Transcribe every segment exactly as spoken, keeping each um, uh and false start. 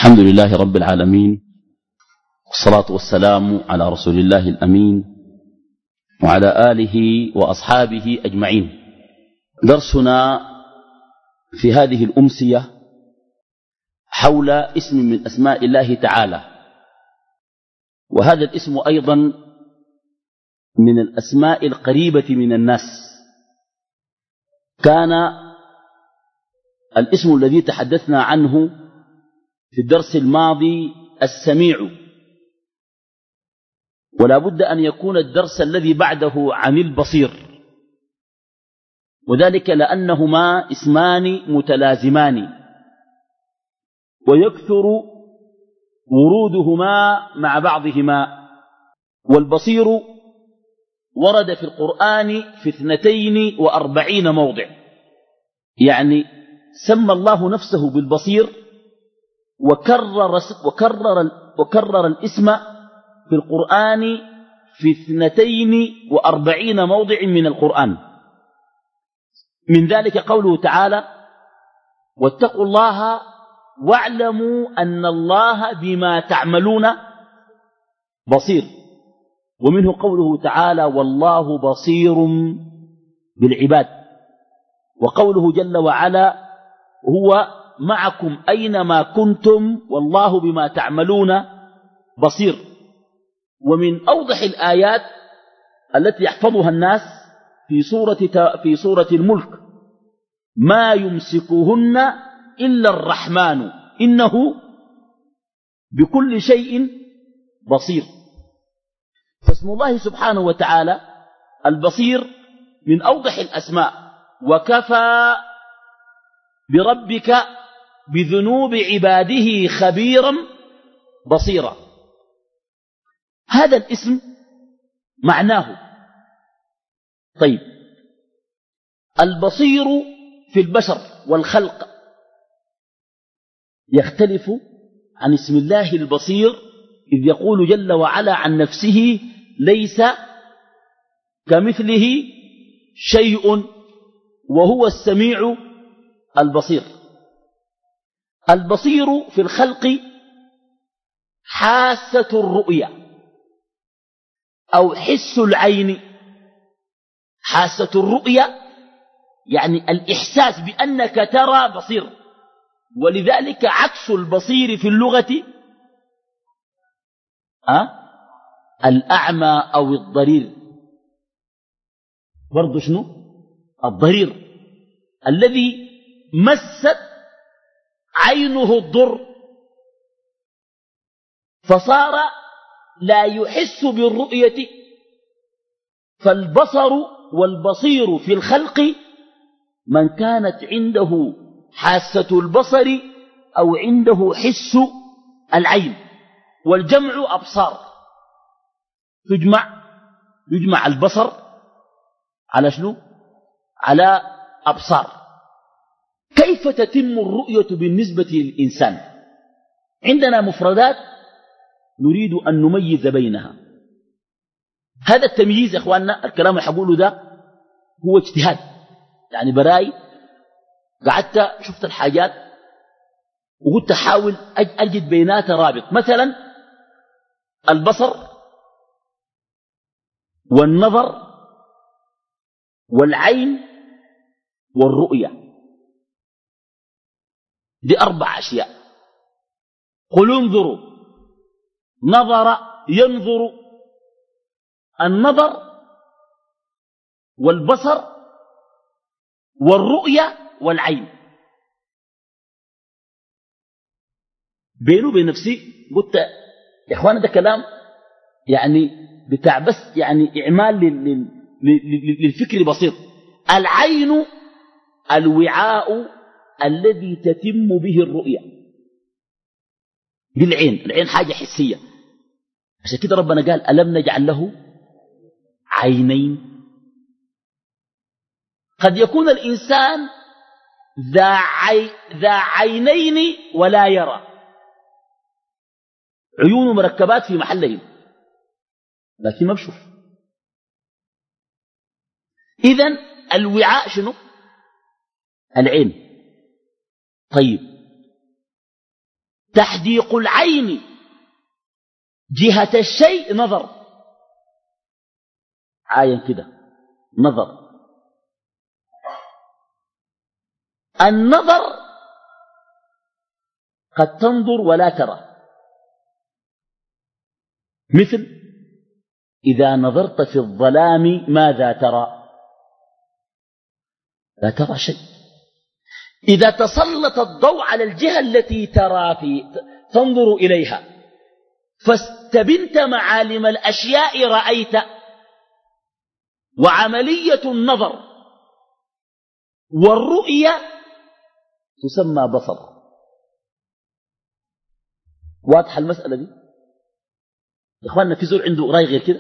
الحمد لله رب العالمين، والصلاة والسلام على رسول الله الأمين وعلى آله وأصحابه أجمعين. درسنا في هذه الأمسية حول اسم من أسماء الله تعالى، وهذا الاسم أيضا من الأسماء القريبة من الناس. كان الاسم الذي تحدثنا عنه في الدرس الماضي السميع، ولا بد أن يكون الدرس الذي بعده عن البصير، وذلك لأنهما اسمان متلازمان ويكثر ورودهما مع بعضهما. والبصير ورد في القرآن في اثنتين وأربعين موضع، يعني سمى الله نفسه بالبصير وكرر, وكرر, وكرر الاسم في القرآن في اثنتين وأربعين موضع من القرآن. من ذلك قوله تعالى: واتقوا الله واعلموا أن الله بما تعملون بصير. ومنه قوله تعالى: والله بصير بالعباد. وقوله جل وعلا: هو معكم أينما كنتم والله بما تعملون بصير. ومن أوضح الآيات التي يحفظها الناس في سورة, في سورة الملك: ما يمسكهن إلا الرحمن إنه بكل شيء بصير. فاسم الله سبحانه وتعالى البصير من أوضح الأسماء. وكفى بربك بذنوب عباده خبيرا بصيرا. هذا الاسم معناه. طيب، البصير في البشر والخلق يختلف عن اسم الله البصير، إذ يقول جل وعلا عن نفسه: ليس كمثله شيء وهو السميع البصير. البصير في الخلق حاسة الرؤية أو حس العين. حاسة الرؤية يعني الإحساس بأنك ترى بصير، ولذلك عكس البصير في اللغة أه؟ الأعمى أو الضرير. برضو شنو؟ الضرير الذي مست عينه الضر فصار لا يحس بالرؤية. فالبصر والبصير في الخلق من كانت عنده حاسة البصر أو عنده حس العين، والجمع أبصار. يجمع يجمع البصر على شنو؟ على أبصار. كيف تتم الرؤية بالنسبة للإنسان؟ عندنا مفردات نريد أن نميز بينها. هذا التمييز يا أخواننا، الكلام اللي حقوله ده هو اجتهاد، يعني براي قعدت شفت الحاجات وقلت أحاول أجد بيناتها رابط. مثلا البصر والنظر والعين والرؤية، دي أربع أشياء. قل انظروا، نظر ينظر، النظر والبصر والرؤية والعين. بينه وبين نفسي قلت يا إخوانا ده كلام يعني بتاع بس يعني إعمال للفكر بسيط. العين الوعاء الذي تتم به الرؤية، دي العين. العين حاجة حسية، عشان كده ربنا قال: ألم نجعل له عينين. قد يكون الإنسان ذا, عي ذا عينين ولا يرى، عيون مركبات في محلهم لكن ما بشوف. إذن الوعاء شنو؟ العين. طيب، تحديق العين جهة الشيء نظر. عاين كده نظر. النظر قد تنظر ولا ترى، مثل إذا نظرت في الظلام ماذا ترى؟ لا ترى شيء. إذا تسلط الضوء على الجهة التي ترى في تنظر إليها فاستبنت معالم الأشياء رأيت. وعملية النظر والرؤية تسمى بصر. واضحة المسألة دي يا إخواننا؟ في زول عنده رأي غير كده؟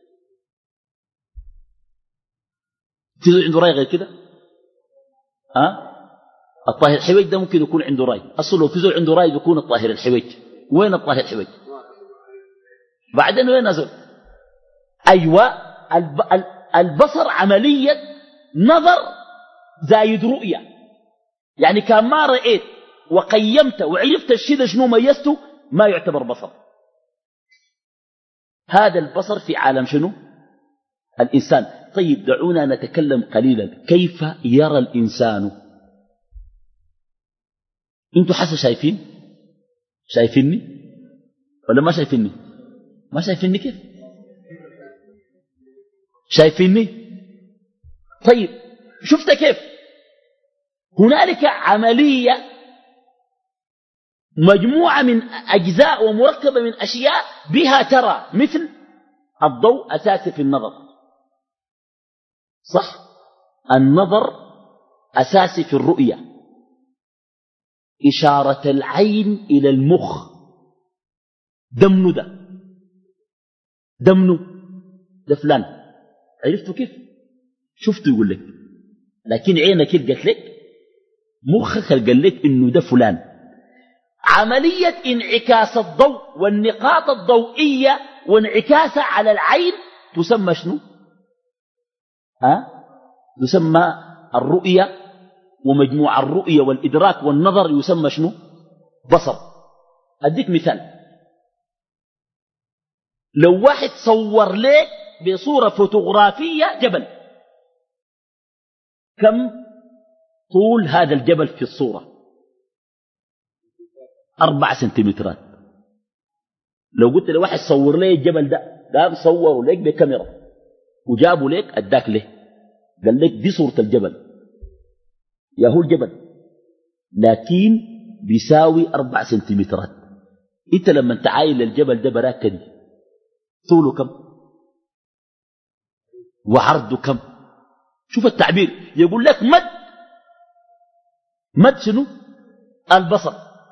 في زول عنده رأي غير كده؟ ها؟ الطاهر الحويج ده ممكن يكون عنده رأي. أصله لو في زول عنده رأي بيكون الطاهر الحويج. وين الطاهر الحويج؟ بعدين وين زول؟ أيوة، البصر عملية نظر زايد رؤية. يعني كان ما رأيت وقيمت وعرفت الشيء ده شنو ميزته ما يعتبر بصر. هذا البصر في عالم شنو؟ الإنسان. طيب دعونا نتكلم قليلا. كيف يرى الإنسان؟ انتوا حسا شايفين؟ شايفيني ولا ما شايفيني؟ ما شايفيني. كيف شايفيني؟ طيب شفت كيف؟ هنالك عملية مجموعة من أجزاء ومركبة من أشياء بها ترى، مثل الضوء أساسي في النظر، صح؟ النظر أساسي في الرؤية. إشارة العين إلى المخ، دمنه ده دمنه ده فلان، عرفتوا كيف؟ شفته يقول لك، لكن عينك قالت لك، مخك قال لك إنه ده فلان. عملية انعكاس الضوء والنقاط الضوئية وانعكاسها على العين تسمى شنو؟ ها؟ تسمى الرؤية. ومجموع الرؤية والإدراك والنظر يسمى شنو؟ بصر. أديك مثال. لو واحد صور لك بصورة فوتوغرافية جبل، كم طول هذا الجبل في الصورة؟ أربع سنتيمترات. لو قلت لواحد صور لي الجبل ده، قام صوروا لك بكاميرا وجابوا لك أداك له، قال لك دي صورة الجبل، يا هو الجبل، لكن بيساوي أربع سنتيمترات. انت لما تعاين الجبل ده براك كده، طوله كم وعرضه كم؟ شوف التعبير، يقول لك مد مد شنو؟ البصر.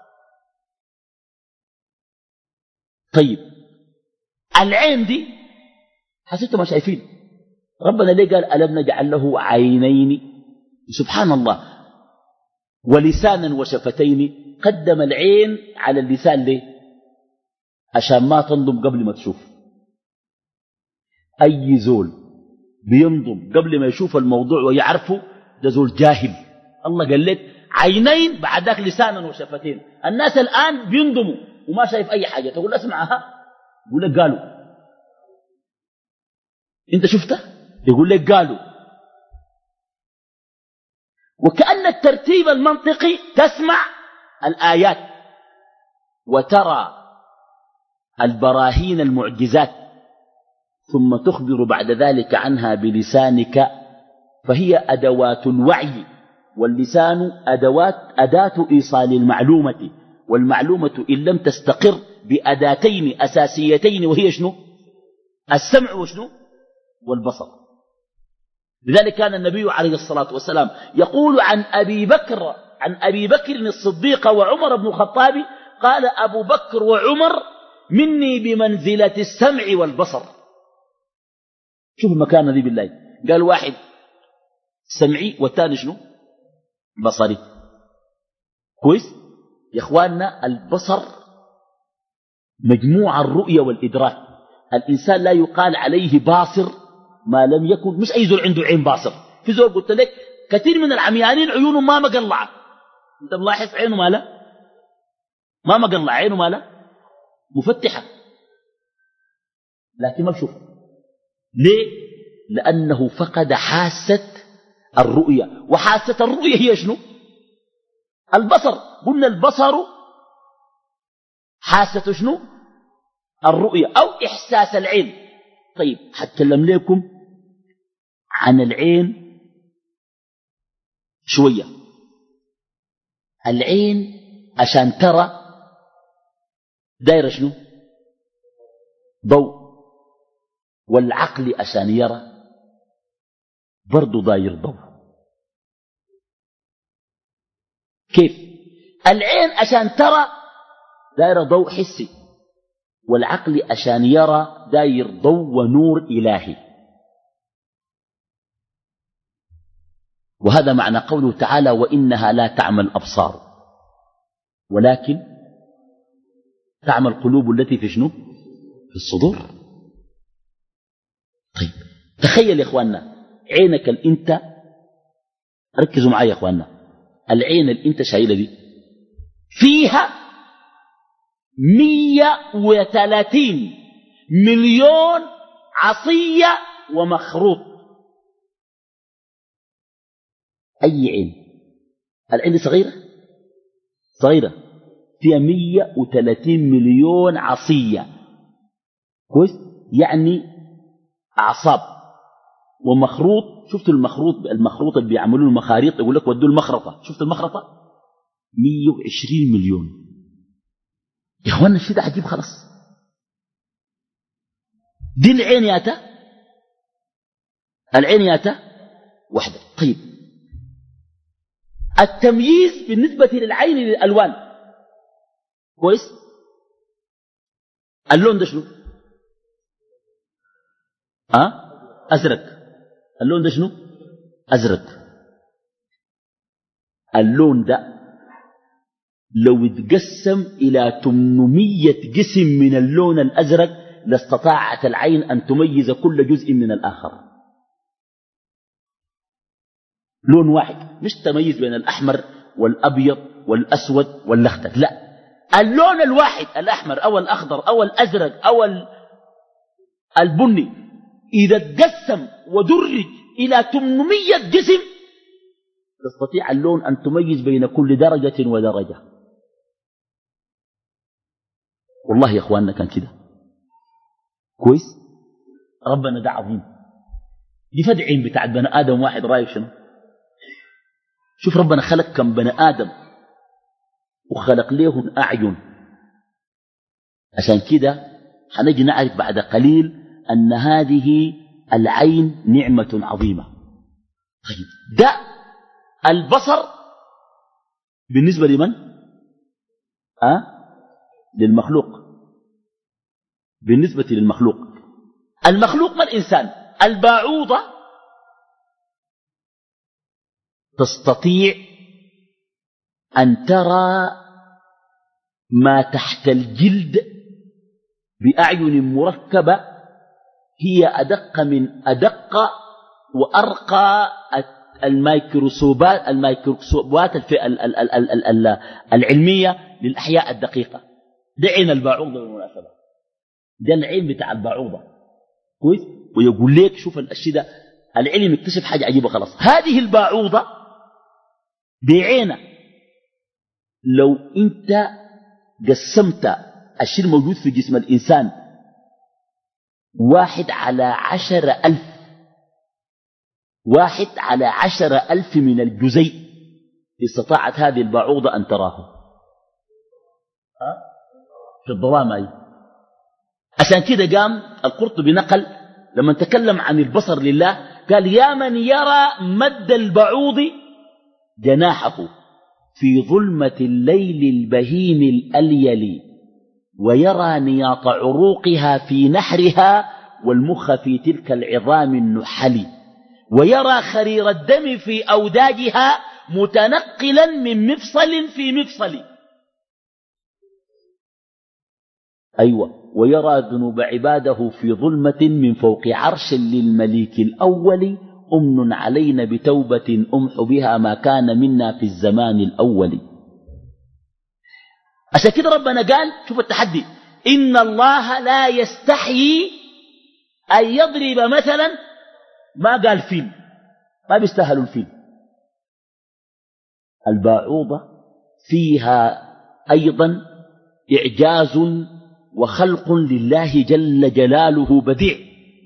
طيب العين دي حسيتوا ما شايفين؟ ربنا ليه قال ألم نجعل له عينين؟ سبحان الله. ولسانا وشفتين. قدم العين على اللسان ليه؟ عشان ما تنضم قبل ما تشوف. أي زول بينضم قبل ما يشوف الموضوع ويعرفه ده زول جاهل. الله قال لك عينين، بعدك لسانا وشفتين. الناس الآن بينضموا وما شايف أي حاجة، تقول اسمعها، يقول لك قالوا. انت شفته؟ يقول لك قالوا. وكأن الترتيب المنطقي تسمع الآيات وترى البراهين المعجزات ثم تخبر بعد ذلك عنها بلسانك، فهي أدوات الوعي، واللسان أدوات أداة إيصال المعلومة، والمعلومة إن لم تستقر بأداتين أساسيتين وهي شنو؟ السمع وشنو؟ والبصر. لذلك كان النبي عليه الصلاة والسلام يقول عن أبي بكر عن أبي بكر الصديق وعمر بن الخطاب، قال أبو بكر وعمر مني بمنزلة السمع والبصر. شوف المكانة دي بالله، قال واحد سمعي والثاني شنو؟ بصري. كويس يا إخواننا؟ البصر مجموع الرؤية والإدراك. الإنسان لا يقال عليه باصر ما لم يكن، مش أي زول عنده عين باصر. في زول قلت لك كثير من العميانين عيونهم ما مقلعة، انت ملاحظ عينه ما لا؟ ما مقلع عينه ماله مفتحة، لكن ما بشوف. ليه؟ لأنه فقد حاسة الرؤية. وحاسة الرؤية هي شنو؟ البصر. قلنا البصر حاسة شنو؟ الرؤية أو إحساس العين. طيب حتكلم لكم عن العين شوية. العين عشان ترى دايرة شنو؟ ضوء. والعقل عشان يرى برضو داير ضوء. كيف؟ العين عشان ترى داير ضوء حسي، والعقل عشان يرى داير ضوء ونور إلهي. وهذا معنى قوله تعالى وإنها لا تعمى الأبصار ولكن تعمى القلوب التي في شنو؟ في الصدور. طيب تخيل يا إخواننا عينك الانت، ركزوا معي يا إخواننا، العين الانت شايلة دي فيها مية وثلاثين مليون عصية ومخروط. أي عين؟ العين دي صغيرة صغيرة فيها مية وثلاثين مليون عصية، كويس؟ يعني أعصاب ومخروط. شفت المخروط؟ المخروط اللي بيعملوا المخاريط يقول لك ودوا المخرطة. شفت المخرطة؟ مية وعشرين مليون. يا اخوانا الشيء ده عجيب خلاص. دي العين ياتا، العين ياتا واحدة. طيب التمييز بالنسبة للعين للألوان، كويس؟ اللون ده شنو؟ ها؟ أزرق. اللون ده شنو؟ أزرق. اللون ده لو اتقسم إلى ثمانمية قسم من اللون الأزرق لاستطاعت العين أن تميز كل جزء من الآخر. لون واحد، مش تميز بين الأحمر والأبيض والأسود والأخضر، لا، اللون الواحد الأحمر أو الأخضر أو الأزرق أو البني إذا اتقسم ودرج إلى ثمانمية قسم تستطيع اللون أن تميز بين كل درجة ودرجة. والله يا أخواننا كان كده، كويس؟ ربنا ده عظيم. دي فدعين بتاعت بني آدم واحد رايف شنو؟ شوف ربنا خلق كم بني آدم وخلق لهم أعين. عشان كده حنجي نعرف بعد قليل أن هذه العين نعمة عظيمة. طيب ده البصر بالنسبة لمن؟ أه؟ للمخلوق. بالنسبة للمخلوق، المخلوق ما الإنسان. الباعوضة تستطيع أن ترى ما تحت الجلد بأعين مركبة هي أدق من أدق وأرقى الميكروسكوبات الميكروسكوبات العلمية للأحياء الدقيقة. ده عين الباعوضة بالمناسبة، ده العين بتاع الباعوضة، كويس؟ ويقول لك شوف الشيء ده العلم اكتشف حاجة عجيبة خلاص. هذه الباعوضة بعينة لو انت قسمت الشيء الموجود في جسم الإنسان واحد على عشر ألف واحد على عشر ألف من الجزيء استطاعت هذه الباعوضة أن تراه في الظلام. أي عشان كده قام القرطبي نقل لما تكلم عن البصر لله قال يا من يرى مد البعوض جناحه في ظلمة الليل البهيم الأليل ويرى نياط عروقها في نحرها والمخ في تلك العظام النحل ويرى خرير الدم في أوداجها متنقلا من مفصل في مفصل. أيوة، ويرى ذنوب عباده في ظلمة من فوق عرش للمليك الأول أمن علينا بتوبة أمح بها ما كان منا في الزمان الأول. عشان كده ربنا قال شوف التحدي إن الله لا يستحيي أن يضرب مثلا ما قال فيل ما بيستاهلوا الفيل البعوضة فيها أيضا إعجاز وخلق لله جل جلاله بديع.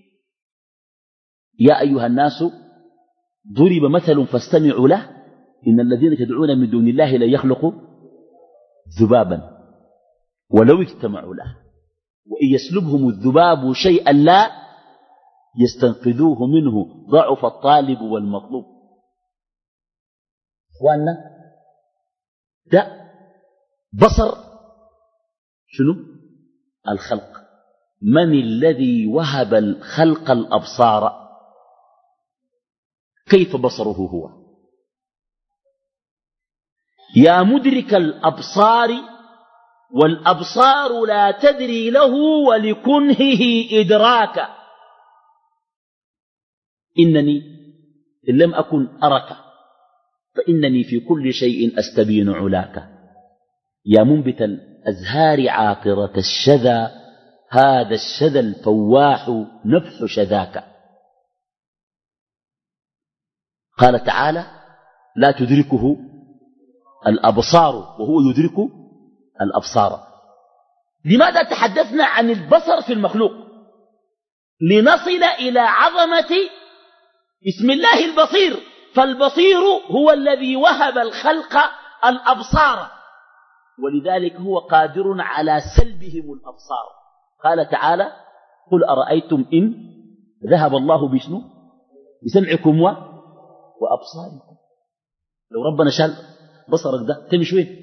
يا أيها الناس ضرب مثل فاستمعوا له إن الذين تدعون من دون الله لا يخلقوا ذبابا ولو اجتمعوا له وإن يسلبهم الذباب شيئا لا يستنقذوه منه ضعف الطالب والمطلوب. إخواننا ده بصر شنو الخلق. من الذي وهب الخلق الأبصار؟ كيف بصره هو؟ يا مدرك الأبصار والأبصار لا تدري له ولكنهه إدراكا إنني إن لم أكن أرك فإنني في كل شيء أستبين علاك. يا منبت الأزهار عاقرة الشذا هذا الشذا الفواح نفح شذاك. قال تعالى لا تدركه الأبصار وهو يدرك الأبصار. لماذا تحدثنا عن البصر في المخلوق؟ لنصل إلى عظمة اسم الله البصير. فالبصير هو الذي وهب الخلق الأبصار ولذلك هو قادر على سلبهم الأبصار. قال تعالى قل أرأيتم إن ذهب الله بشنو بسمعكم وأبصاركم. لو ربنا شال بصرك ده تمشي وين؟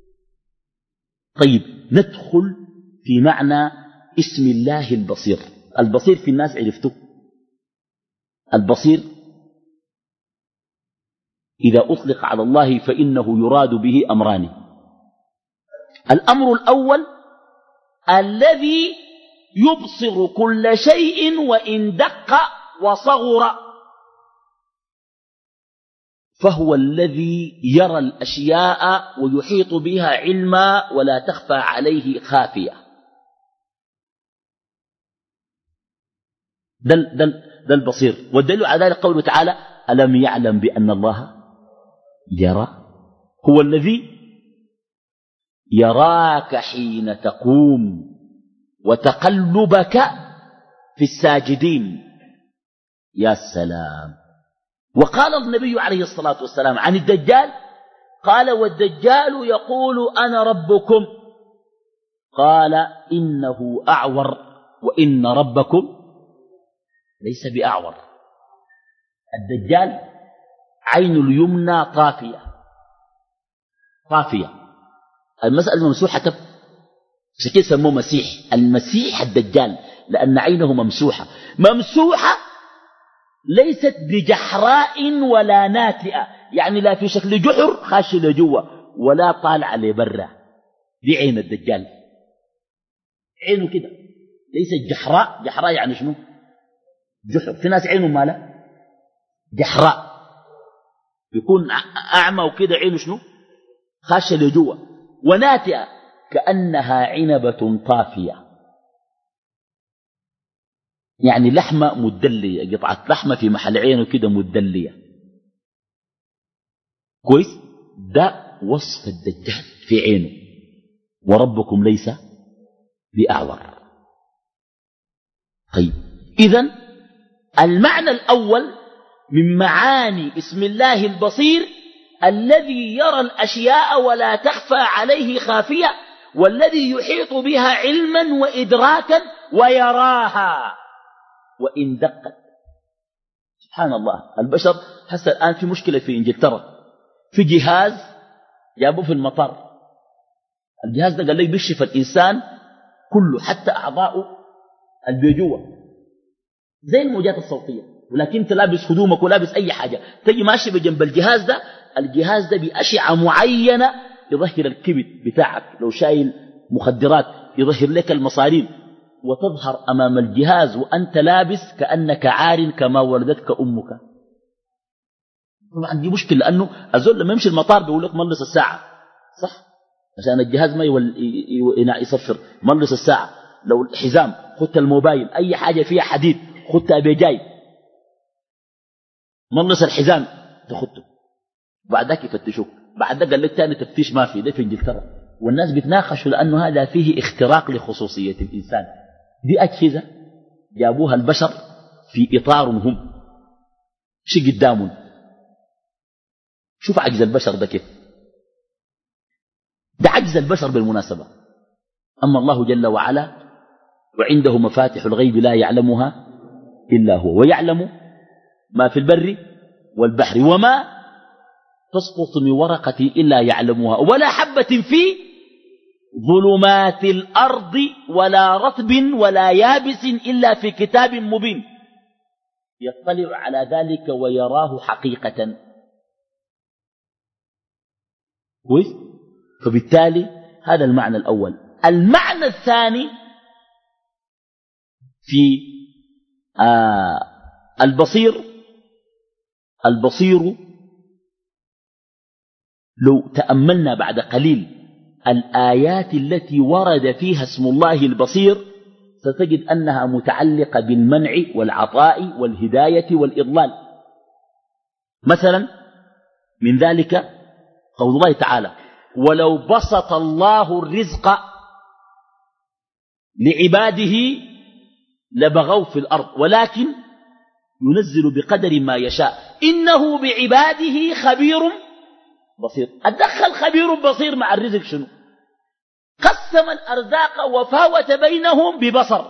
طيب ندخل في معنى اسم الله البصير. البصير في الناس عرفته. البصير إذا أطلق على الله فإنه يراد به أمران. الأمر الأول الذي يبصر كل شيء وإن دق وصغر فهو الذي يرى الأشياء ويحيط بها علما ولا تخفى عليه خافية. ده, ده, ده البصير. والدليل على ذلك قوله تعالى ألم يعلم بأن الله يرى. هو الذي يراك حين تقوم وتقلبك في الساجدين. يا سلام. وقال النبي عليه الصلاة والسلام عن الدجال قال والدجال يقول أنا ربكم قال إنه أعور وإن ربكم ليس بأعور. الدجال عين اليمنى طافية طافية. المسألة ممسوحة كف شكل سموه مسيح. المسيح الدجال لأن عينه ممسوحة ممسوحة ليست بجحراء ولا ناتئة يعني لا في شكل جحر خاش لجوه ولا طالع لبرا. دي عين الدجال عينه كده ليست جحراء. جحراء يعني شنو؟ جحر. في ناس عينه ماله جحراء يكون أعمى وكده عينه شنو خاش لجوه وناتئة كأنها عنبة طافية يعني لحمة مدلية قطعة لحمة في محل عينه كده مدلية كويس. ده وصف الدجال في عينه. وربكم ليس بأعور. طيب إذن المعنى الأول من معاني اسم الله البصير الذي يرى الأشياء ولا تخفى عليه خافية والذي يحيط بها علما وإدراكا ويراها وإن دقت. سبحان الله. البشر حتى الآن في مشكلة في إنجلترا في جهاز جابوه في المطار. الجهاز ده قال لي بيكشف الإنسان كله حتى أعضاؤه البيجوة زي الموجات الصوتية ولكن انت لابس هدومك ولابس أي حاجة تجي ماشي بجنب الجهاز ده. الجهاز ده بأشعة معينة يظهر الكبد بتاعك. لو شايل مخدرات يظهر لك المصارين وتظهر أمام الجهاز وأنت لابس كأنك عار كما ولدتك أمك. طبعا دي مشكلة لأنه أزول لما يمشي المطار بيقول لك ملص الساعة صح. عشان الجهاز ما يصفر. ملص الساعة، لو الحزام، خدت الموبايل، أي حاجة فيها حديد خدتها بجاي، ملص الحزام تخطه. بعد ذاك يفتشوك، بعد ذاك قال لك تاني تفتيش ما في، ده في انجلترا، والناس بتناقشوا لأنه هذا فيه اختراق لخصوصية الإنسان. دي أجهزة جابوها البشر في إطارهم هم، شي قدامهم. شوف عجز البشر ده كيف، ده عجز البشر بالمناسبة. أما الله جل وعلا وعنده مفاتح الغيب لا يعلمها إلا هو، ويعلم ما في البر والبحر، وما تسقط من ورقة إلا يعلمها، ولا حبة في ظلمات الأرض ولا رطب ولا يابس إلا في كتاب مبين. يطلع على ذلك ويراه حقيقة. كويس؟ فبالتالي هذا المعنى الأول. المعنى الثاني في آه البصير، البصير لو تأملنا بعد قليل الآيات التي ورد فيها اسم الله البصير ستجد أنها متعلقة بالمنع والعطاء والهداية والإضلال. مثلا من ذلك قول الله تعالى: ولو بسط الله الرزق لعباده لبغوا في الأرض ولكن ينزل بقدر ما يشاء إنه بعباده خبير بصير. أدخل خبير بصير مع الرزق شنو؟ قسم الأرزاق وفاوت بينهم ببصر.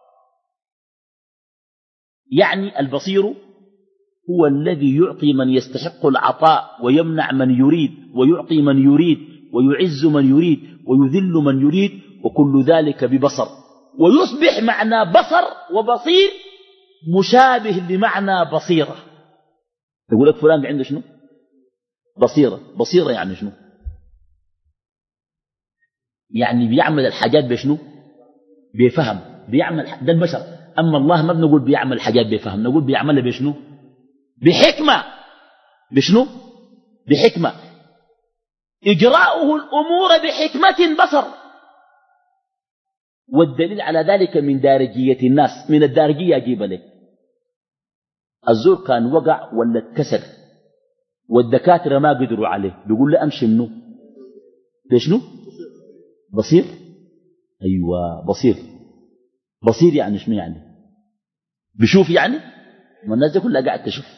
يعني البصير هو الذي يعطي من يستحق العطاء ويمنع من يريد، ويعطي من يريد، ويعز من يريد، ويذل من يريد، وكل ذلك ببصر. ويصبح معنى بصر وبصير مشابه لمعنى بصيرة. يقول لك فلان عنده شنو؟ بصيرة. بصيرة يعني شنو؟ يعني بيعمل الحاجات بشنو؟ بفهم. بيعمل ده البشر. أما الله ما بنقول بيعمل الحاجات بفهم، نقول بيعملها بشنو؟ بحكمة. بشنو؟ بحكمة. إجراؤه الأمور بحكمة بصر. والدليل على ذلك من دارجية الناس. من الدارجية أجيب لك، الزور كان وقع ولا اتكسر والدكاترة ما قدروا عليه، بيقول له أمشي منه بشنو؟ بصير. أيوة بصير. بصير يعني شنو؟ يعني بشوف، يعني ما الناس دي كلها قاعد تشوف.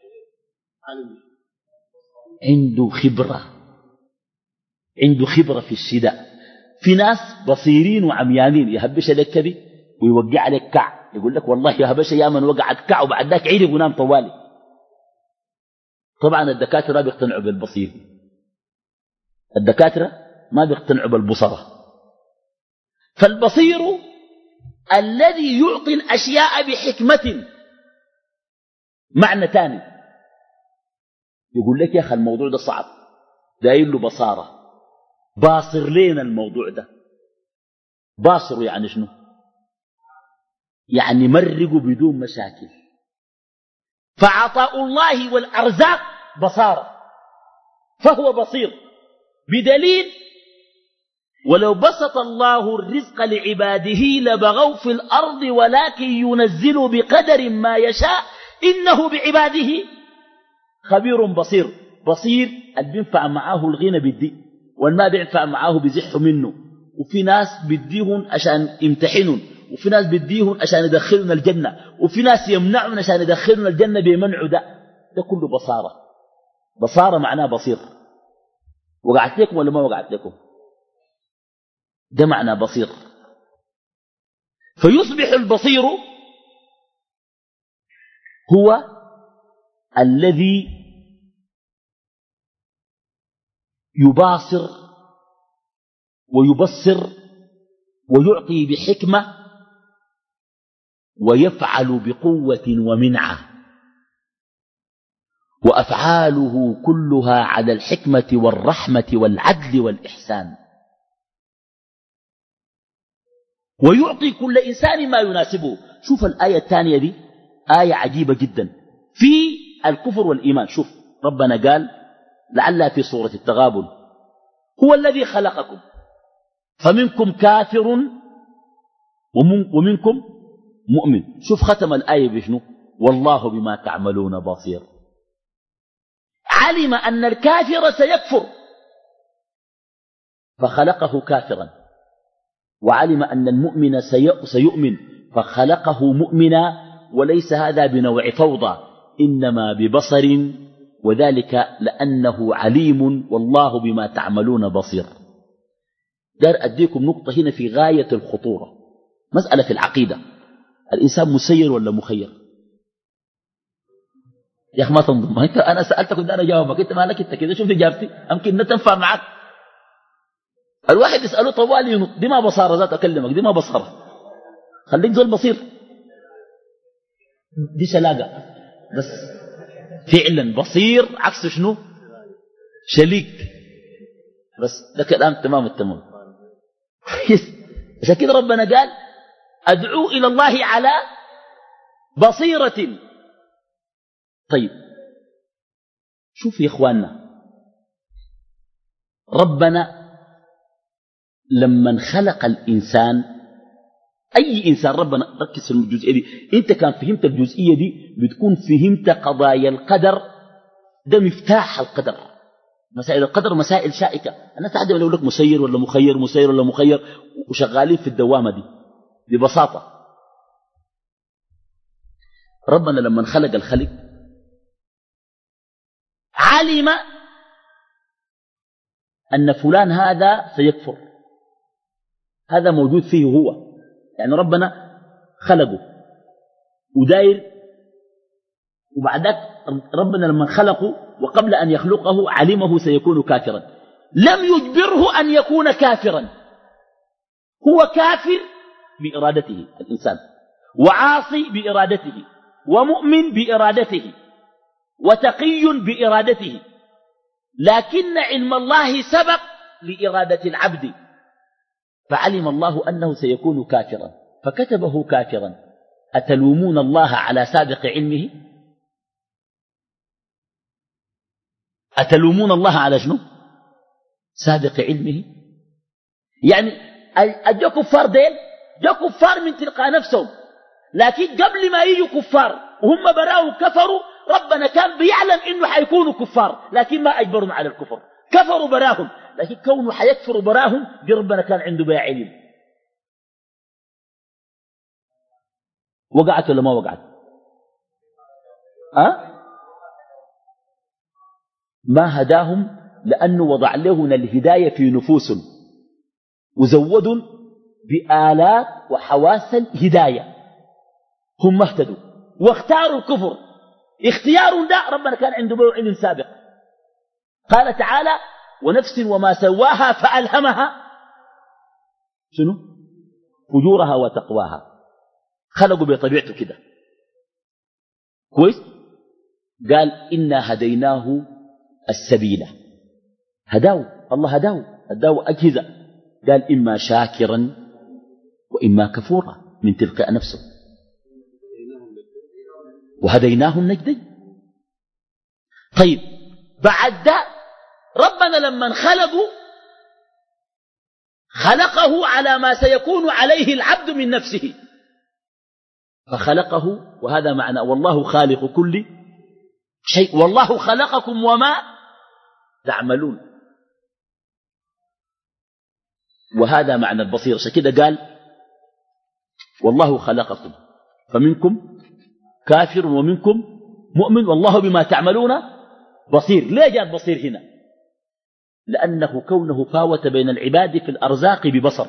عنده خبرة، عنده خبرة في الشداء. في ناس بصيرين وعميانين، يهبش لك كذي ويوقع عليك كع، يقول لك والله يا هبش يا من وقعت كع وبعد ذاك عيني ونام طوالي. طبعا الدكاترة ما بيقتنعوا بالبصير، الدكاترة ما بيقتنعوا بالبصرة. فالبصير الذي يعطي الأشياء بحكمة. معنى تاني، يقول لك يا أخي الموضوع ده صعب، داير له بصارة، باصر لنا الموضوع ده. باصر يعني شنو؟ يعني مرقوا بدون مشاكل. فعطاء الله والأرزاق بصارة، فهو بصير. بدليل ولو بسط الله الرزق لعباده لبغوا في الأرض ولكن ينزل بقدر ما يشاء إنه بعباده خبير بصير. بصير اللي بينفع معاه الغنى بدي، والما بينفع معاه بيزحوا منه. وفي ناس بديهم عشان يمتحنون، وفي ناس بديهم عشان يدخلون الجنة، وفي ناس يمنعون عشان يدخلون الجنة بيمنعوا. ده ده كله بصارة. بصارة معناه بصير. وقعت لكم ولا ما وقعت لكم؟ ده معنى بصير. فيصبح البصير هو الذي يباصر ويبصر ويعطي بحكمة ويفعل بقوة ومنعة، وأفعاله كلها على الحكمة والرحمة والعدل والإحسان، ويعطي كل إنسان ما يناسبه. شوف الآية الثانية دي آية عجيبة جدا في الكفر والإيمان. شوف ربنا قال لعلها في سورة التغابن: هو الذي خلقكم. فمنكم كافر ومنكم مؤمن. شوف ختم الآية بشنو؟ والله بما تعملون بصير. علم أن الكافر سيكفر فخلقه كافرا، وعلم أن المؤمن سيؤمن فخلقه مؤمنا، وليس هذا بنوع فوضى، إنما ببصر، وذلك لأنه عليم والله بما تعملون بصير. دار أديكم نقطة هنا في غاية الخطورة، مسألة في العقيدة. الإنسان مسير ولا مخير؟ يا أخي ما تنظم، أنت أنا سألتك وأنت أنا جاوبك، أنت مالك أنت كذا، شوف إجابتي أمكن تنفع معك. الواحد يسأله طوال ينط، دي ما بصارة ذات أكلمك، دي ما بصارة، خليك زول بصير، دي شلاقة بس. فعلا بصير عكس شنو؟ شليك. بس ده كلام تمام التمام. عشان كده ربنا قال أدعو إلى الله على بصيرة. طيب شوف يا إخواننا، ربنا لما خلق الإنسان، أي إنسان، ربنا ركز في الجزئية دي. أنت كان فهمت الجزئية دي بتكون فهمت قضايا القدر. ده مفتاح القدر. مسائل القدر مسائل شائكة. الناس تعدم يقول لك مسير ولا مخير، مسير ولا مخير، وشغالين في الدوامة دي ببساطة. ربنا لما خلق الخلق علم أن فلان هذا سيكفر، هذا موجود فيه هو، يعني ربنا خلقه وداير، وبعدك ربنا لما خلقه وقبل أن يخلقه علمه سيكون كافرا، لم يجبره أن يكون كافرا. هو كافر بإرادته الإنسان، وعاصي بإرادته، ومؤمن بإرادته، وتقي بإرادته، لكن علم الله سبق لإرادة العبد، فعلم الله أنه سيكون كافرا فكتبه كافرا. أتلومون الله على سابق علمه؟ أتلومون الله على شنو؟ سابق علمه. يعني الجو كفار ديل جو كفار من تلقاء نفسهم، لكن قبل ما يجوا كفار وهم براهم كفروا، ربنا كان بيعلم إنه حيكونوا كفار، لكن ما أجبرهم على الكفر، كفروا براهم، لكن كونه حيكفروا براهم دي ربنا كان عنده بها علم. وقعت ولا ما وقعت؟ أه؟ ما هداهم لأنه وضع لهن الهداية في نفوسهم، وزودوا بآلات وحواس الهداية، هم اهتدوا واختاروا الكفر. اختيار ده ربنا كان عنده به علم سابق. قال تعالى ونفس وما سواها فألهمها شنو؟ فجورها وتقواها. خلقوا بطبيعته كده كويس. قال إنا هديناه السبيل، هداه الله، هداه هداه أجهزة. قال إما شاكرا وإما كفورا من تلقاء نفسه، وهديناه النجدين. طيب بعد ده ربنا لما خلقه خلقه على ما سيكون عليه العبد من نفسه، فخلقه، وهذا معنى والله خالق كل شيء، والله خلقكم وما تعملون، وهذا معنى البصير. كده قال والله خلقكم فمنكم كافر ومنكم مؤمن والله بما تعملون بصير. ليه جاء بصير هنا؟ لأنه كونه فاوت بين العباد في الأرزاق ببصر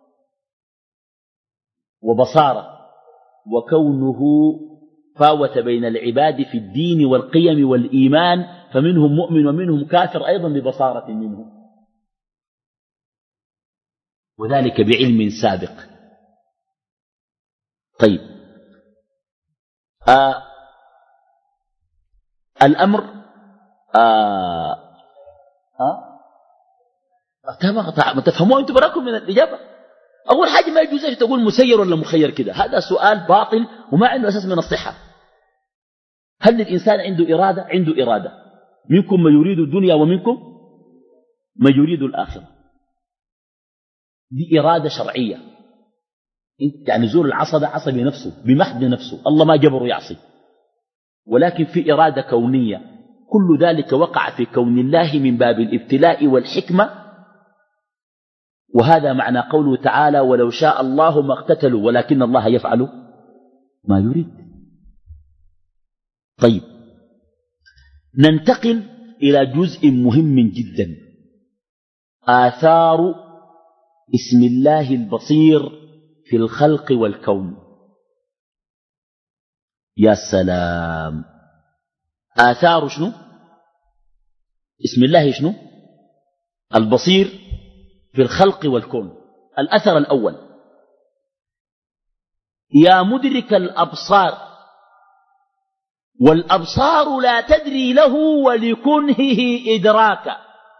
وبصارة، وكونه فاوت بين العباد في الدين والقيم والإيمان، فمنهم مؤمن ومنهم كافر أيضا ببصارة منهم، وذلك بعلم سابق. طيب آه الأمر آه آه ما تفهموا أنتم براكم من الإجابة. أول حاجة ما يجوز أن تقول مسير ولا مخير كده، هذا سؤال باطل وما عنده أساس من الصحة. هل الإنسان عنده إرادة؟ عنده إرادة. منكم من يريد الدنيا ومنكم ما يريد الآخرة. دي إرادة شرعية. انت يعني زور العصا ده عصبي نفسه بمحض نفسه، الله ما جبره يعصي، ولكن في إرادة كونية. كل ذلك وقع في كون الله من باب الابتلاء والحكمة. وهذا معنى قوله تعالى ولو شاء الله ما اقتتلوا ولكن الله يفعل ما يريد. طيب، ننتقل إلى جزء مهم جدا، آثار اسم الله البصير في الخلق والكون. يا سلام، آثار شنو؟ اسم الله شنو؟ البصير في الخلق والكون. الأثر الأول: يا مدرك الأبصار والأبصار لا تدري له ولكنهه إدراكا.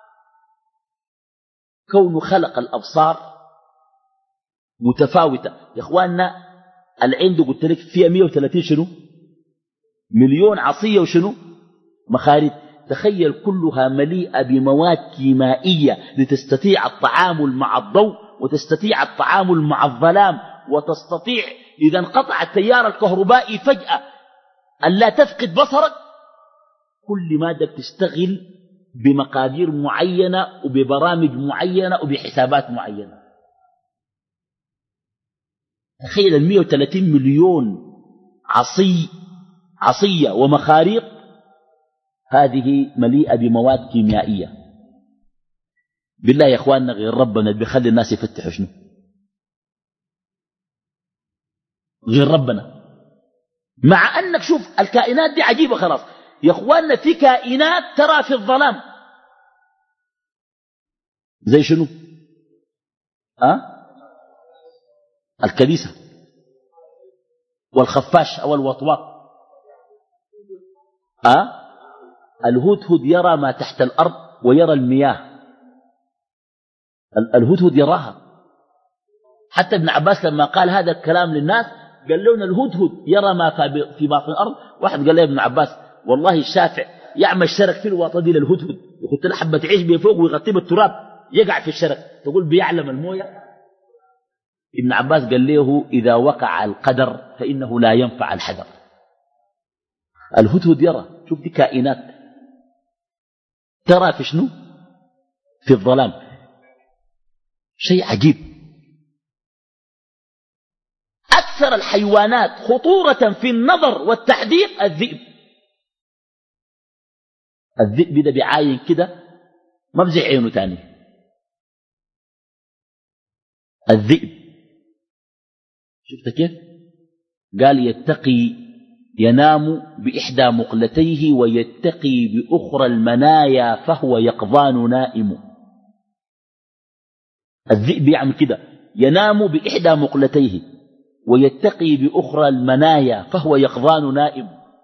كون خلق الأبصار متفاوتة يا إخواننا. العين دي قلت لك فيها مئة وثلاثين شنو؟ مليون عصية وشنو؟ مخارج. تخيل كلها مليئة بمواد كيميائية لتستطيع التعامل مع الضوء، وتستطيع التعامل مع الظلام، وتستطيع إذا انقطع التيار الكهربائي فجأة أن لا تفقد بصرك. كل مادة بتشتغل بمقادير معينة وببرامج معينة وبحسابات معينة. تخيل المئة وثلاثين مليون عصي عصية ومخاريق، هذه مليئة بمواد كيميائية. بالله يا اخواننا غير ربنا بيخلي الناس يفتحوا شنو؟ غير ربنا. مع انك شوف الكائنات دي عجيبة خلاص يا اخواننا. في كائنات ترى في الظلام زي شنو؟ أه؟ الكبيسة والخفاش أو الوطواط. أه؟ الهدهد يرى ما تحت الأرض ويرى المياه. الهدهد يراها. حتى ابن عباس لما قال هذا الكلام للناس قال لنا الهدهد يرى ما في باطن الأرض. واحد قال له ابن عباس والله الشافع يعمل شرك في الوطن دي للهدهد، يخط له حبة عيش بفوق ويغطيه بالتراب يقع في الشرك، تقول بيعلم المويه. ابن عباس قال له إذا وقع القدر فإنه لا ينفع الحذر. الهدهد يرى. شوف دي كائنات ترى في شنو؟ في الظلام. شيء عجيب. أكثر الحيوانات خطورة في النظر والتحديق الذئب. الذئب ده بيعاين كده ما بزي عينه تاني. الذئب شفت كيف؟ قال يتقي ينام بإحدى مقلتيه ويتقي بأخرى المنايا فهو يقظان نائم. الذئب يعمل كده، ينام بإحدى مقلتيه ويتقي بأخرى المنايا فهو يقظان نائم.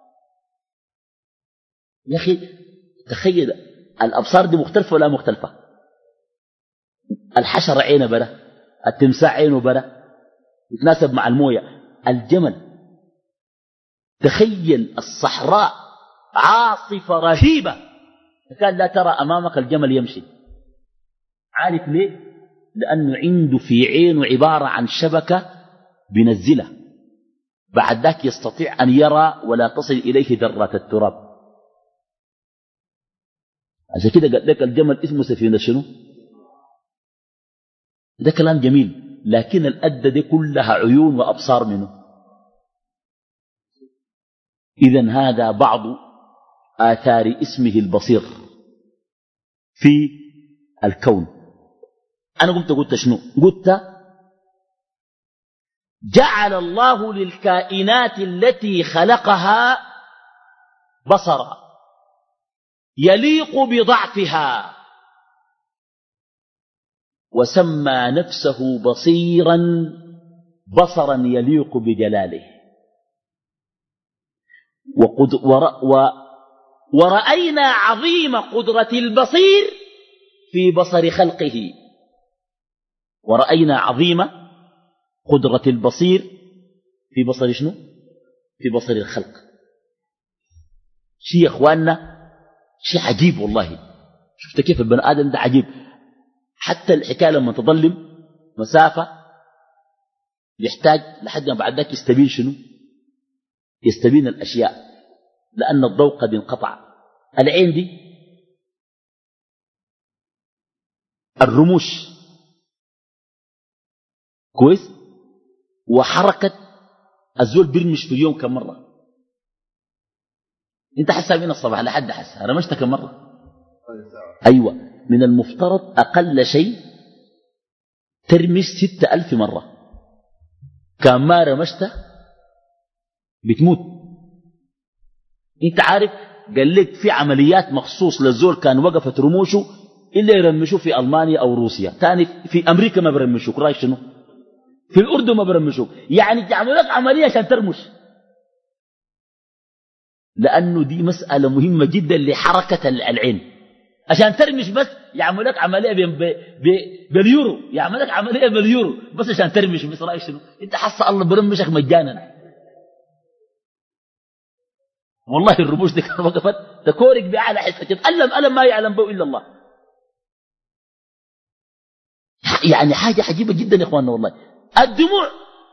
يا أخي تخيل الأبصار دي مختلفة ولا مختلفة؟ الحشرة عينه برا، التمساح عينه برا، يتناسب مع المويه. الجمل تخيل الصحراء عاصفة رهيبة كان لا ترى أمامك الجمل يمشي. عارف ليه؟ لأنه عنده في عينه عبارة عن شبكة بنزلة، بعد ذاك يستطيع أن يرى ولا تصل إليه ذرة التراب. عشان كده قال لك الجمل اسمه سفينة شنو؟ ده كلام جميل، لكن الأدة دي كلها عيون وأبصار منه. إذن هذا بعض آثار اسمه البصير في الكون. أنا قلت قلت شنو؟ قلت جعل الله للكائنات التي خلقها بصرا يليق بضعفها، وسمى نفسه بصيرا بصرا يليق بجلاله. وقد ور و ورأينا عظيم قدرة البصير في بصر خلقه. ورأينا عظيم قدرة البصير في بصر شنو؟ في بصر الخلق. شيء يا اخواننا شيء عجيب والله. شفت كيف البني آدم ده عجيب. حتى الحكاية لما تظلم مسافة يحتاج لحد ما بعد ذاك يستبين شنو؟ يستبين الأشياء، لأن الضوء قد انقطع. العين دي الرموش كويس، وحركة الزول بيرمش في اليوم كم مرة؟ انت حسها من الصباح لحد حسها رمشت كم مرة؟ أيوة، من المفترض أقل شيء ترمش ستة ألف مرة. كان ما رمشت بتموت. انت عارف قال لك في عمليات مخصوص للزول كان وقفت رموشه إلا يرمشوه في ألمانيا أو روسيا، ثاني في أمريكا ما برمشوك، رايك شنو؟ في الأردن ما برمشوك، يعني تعمل لك عملية عشان ترمش، لأنه دي مسألة مهمة جدا لحركة العين. عشان ترمش بس يعمل لك عملية باليورو، يعمل لك عملية باليورو بس عشان ترمش بس، رايك شنو؟ انت حس الله برمشك مجانا. والله الرموش دي كان وقفت تكورك بأعلى حسة، تتألم ألم ما يعلم به إلا الله. يعني حاجة عجيبة جدا يا إخواننا والله. الدموع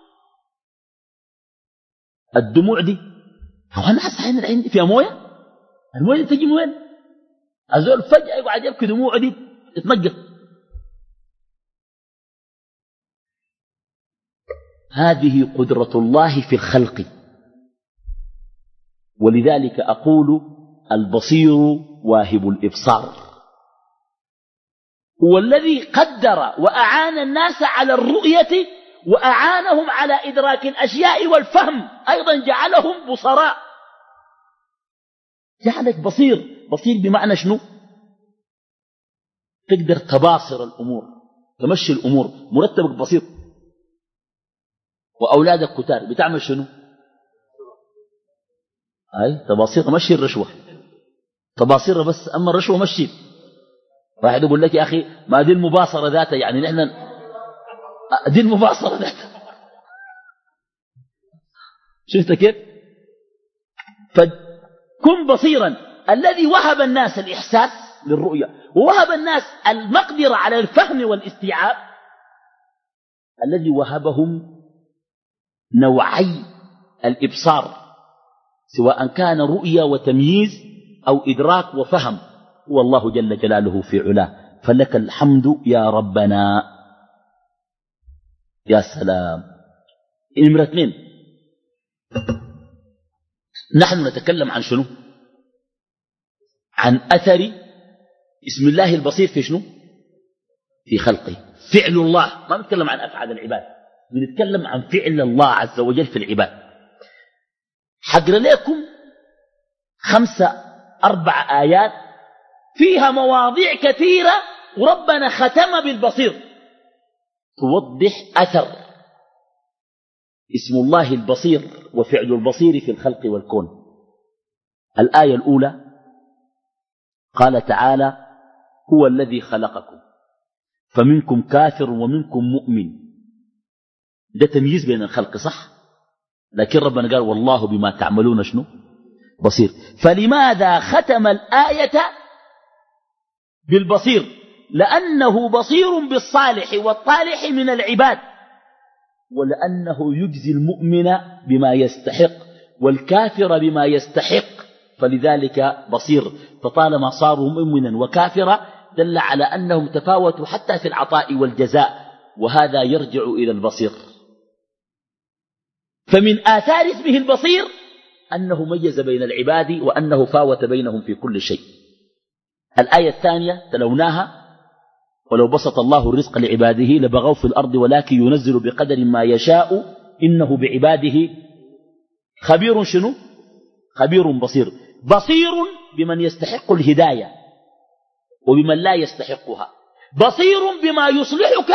الدموع دي هو أنا حاسس عين العين فيها موية، الموية دي تجي من وين؟ الزول فجأة يقعد يبكي دموعه دي تتنقط. هذه قدرة الله في الخلق، ولذلك أقول البصير واهب الإبصار، هو الذي قدر وأعان الناس على الرؤية وأعانهم على إدراك الأشياء والفهم، أيضا جعلهم بصراء، جعلك بصير. بصير بمعنى شنو؟ تقدر تباصر الأمور، تمشي الأمور، مرتبك بسيط، وأولادك كتار بتعمل شنو؟ أي تباصير، مشي الرشوة تباصير بس، أما الرشوة مشي. واحد يقول لك يا أخي ما دي المباصرة ذاتها، يعني نحن دي المباصرة ذاتها. شفت كيف؟ فكن بصيرا. الذي وهب الناس الإحساس للرؤية ووهب الناس المقدرة على الفهم والاستيعاب، الذي وهبهم نوعي الإبصار سواء كان رؤية وتمييز أو إدراك وفهم، هو الله جل جلاله في علاه. فلك الحمد يا ربنا. يا سلام. نمرة اثنين، نحن نتكلم عن شنو؟ عن أثر اسم الله البصير في شنو؟ في خلقه. فعل الله، ما نتكلم عن أفعال العباد، نتكلم عن فعل الله عز وجل في العباد. حقر لكم خمسة أربع آيات فيها مواضيع كثيرة وربنا ختم بالبصير توضح أثر اسم الله البصير وفعل البصير في الخلق والكون. الآية الأولى قال تعالى: هو الذي خلقكم فمنكم كافر ومنكم مؤمن. ده تمييز بين الخلق صح، لكن ربنا قال والله بما تعملون شنو؟ بصير. فلماذا ختم الآية بالبصير؟ لأنه بصير بالصالح والطالح من العباد، ولأنه يجزي المؤمن بما يستحق والكافر بما يستحق، فلذلك بصير. فطالما صاروا مؤمنا وكافرا دل على أنهم تفاوتوا حتى في العطاء والجزاء، وهذا يرجع إلى البصير. فمن آثار اسمه البصير أنه ميز بين العباد وأنه فاوت بينهم في كل شيء. الآية الثانية تلوناها: ولو بسط الله الرزق لعباده لبغوا في الأرض ولكن ينزل بقدر ما يشاء إنه بعباده خبير شنو؟ خبير بصير. بصير بمن يستحق الهداية وبمن لا يستحقها، بصير بما يصلحك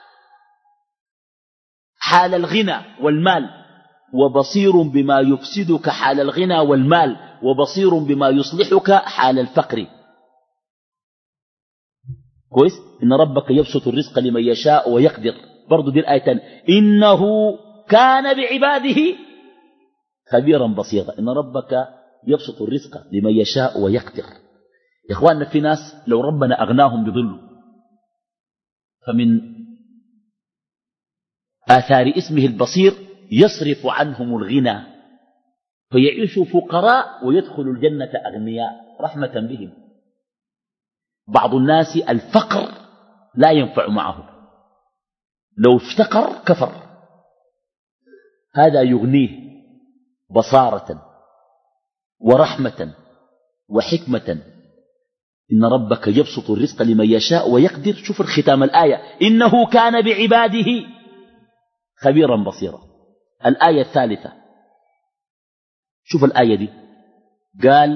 حال الغنى والمال، وبصير بما يفسدك حال الغنى والمال، وبصير بما يصلحك حال الفقر. كويس؟ إن ربك يبسط الرزق لمن يشاء ويقدر. برضو دي الآيتان: إنه كان بعباده خبيرا بصيرا. إن ربك يبسط الرزق لمن يشاء ويقدر. يا إخواننا في ناس لو ربنا أغناهم بظله فمن آثار اسمه البصير يصرف عنهم الغنى فيعيشوا فقراء ويدخل الجنة أغنياء رحمة بهم. بعض الناس الفقر لا ينفع معه، لو افتقر كفر، هذا يغنيه بصارة ورحمة وحكمة. إن ربك يبسط الرزق لمن يشاء ويقدر. شوف الختام الآية، إنه كان بعباده خبيرا بصيرا. الآية الثالثة، شوف الآية دي، قال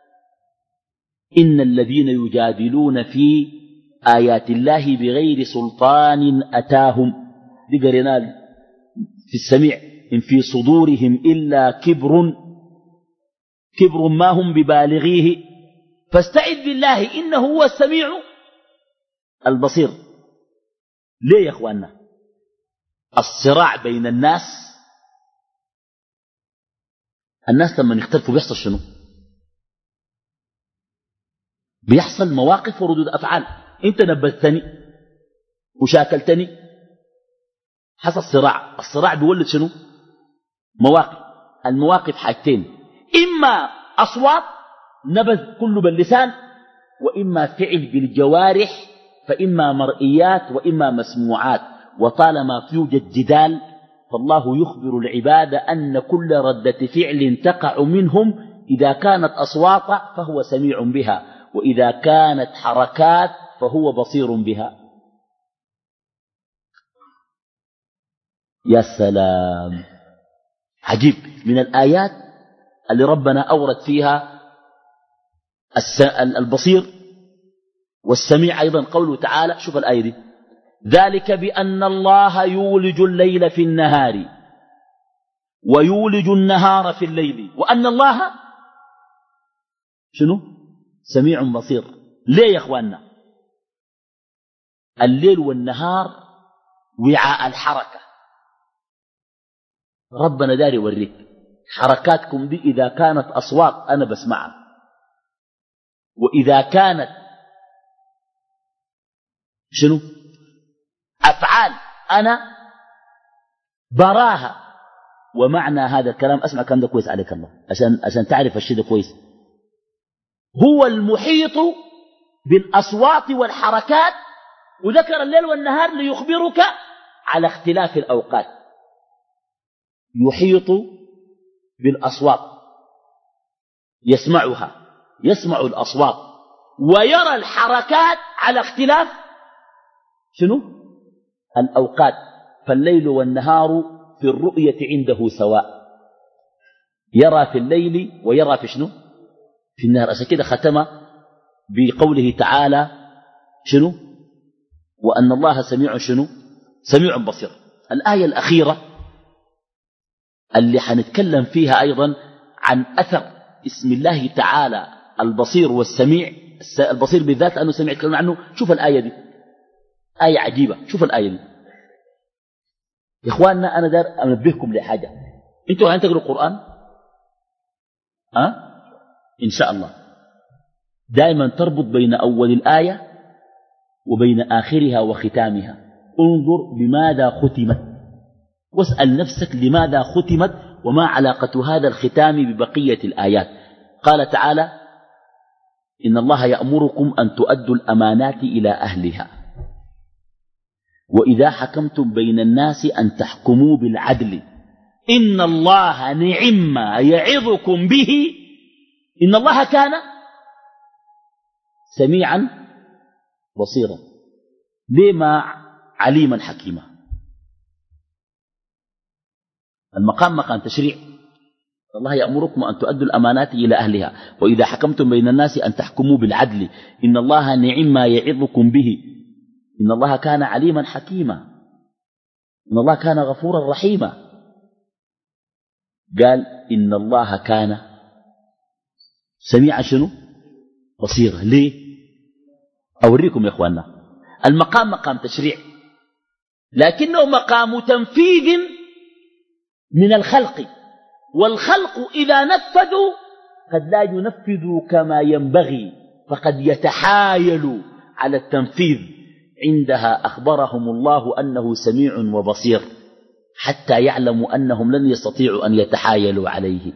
إن الذين يجادلون في آيات الله بغير سلطان أتاهم، دي قرينا في السميع، إن في صدورهم إلا كبر كبر ما هم ببالغيه فاستعذ بالله إنه هو السميع البصير. ليه يا أخواننا؟ الصراع بين الناس، الناس لما يختلفوا بيحصل شنو؟ بيحصل مواقف وردود أفعال. أنت نبذتني وشاكلتني، حصل صراع. الصراع بيولد شنو؟ مواقف. المواقف حاجتين، إما أصوات نبذ كله باللسان، وإما فعل بالجوارح، فإما مرئيات وإما مسموعات. وطالما يوجد جدال فالله يخبر العباد أن كل ردة فعل تقع منهم إذا كانت أصوات فهو سميع بها، وإذا كانت حركات فهو بصير بها. يا سلام، عجيب من الآيات اللي ربنا أورد فيها البصير والسميع أيضا قوله تعالى. شوف الآية دي، ذلك بأن الله يولج الليل في النهار ويولج النهار في الليل وأن الله شنو؟ سميع بصير. ليه يا أخواننا؟ الليل والنهار وعاء الحركة. ربنا داري يوريك حركاتكم دي إذا كانت أصوات أنا بسمعها، وإذا كانت شنو؟ أفعال أنا براها. ومعنى هذا الكلام، أسمع كلام ده كويس عليك الله عشان, عشان تعرف الشيء ده كويس. هو المحيط بالأصوات والحركات، وذكر الليل والنهار ليخبرك على اختلاف الأوقات. يحيط بالأصوات، يسمعها، يسمع الأصوات، ويرى الحركات على اختلاف شنو؟ الأوقات. فالليل والنهار في الرؤية عنده سواء، يرى في الليل ويرى في شنو؟ في النهار. عشان كده ختم بقوله تعالى شنو؟ وأن الله سميع شنو؟ سميع بصير. الآية الأخيرة اللي حنتكلم فيها أيضا عن أثر اسم الله تعالى البصير والسميع. البصير بالذات لأنه سميع يتكلم عنه. شوف الآية دي، آية عجيبة. شوف الآية دي يا إخواننا. أنا دار أنبهكم لحاجة، أنتوا هل تقرأوا القرآن؟ أه؟ إن شاء الله دائما تربط بين أول الآية وبين آخرها وختامها. انظر بماذا ختمت، واسأل نفسك لماذا ختمت، وما علاقة هذا الختام ببقية الآيات. قال تعالى إن الله يأمركم أن تؤدوا الأمانات إلى أهلها وإذا حكمتم بين الناس أن تحكموا بالعدل إن الله نعم ما يعظكم به إن الله كان سميعا بصيرا. لما عليما حكيما. المقام مقام تشريع. الله يأمركم أن تؤدوا الأمانات إلى أهلها وإذا حكمتم بين الناس أن تحكموا بالعدل إن الله نعم ما يعظكم به إن الله كان عليما حكيما إن الله كان غفورا رحيما. قال إن الله كان سميعا شنو؟ بصيرا. ليه؟ أوريكم يا إخواننا. المقام مقام تشريع لكنه مقام تنفيذ من الخلق، والخلق إذا نفذوا قد لا ينفذوا كما ينبغي، فقد يتحايلوا على التنفيذ عندها أخبرهم الله أنه سميع وبصير حتى يعلموا أنهم لن يستطيعوا أن يتحايلوا عليه.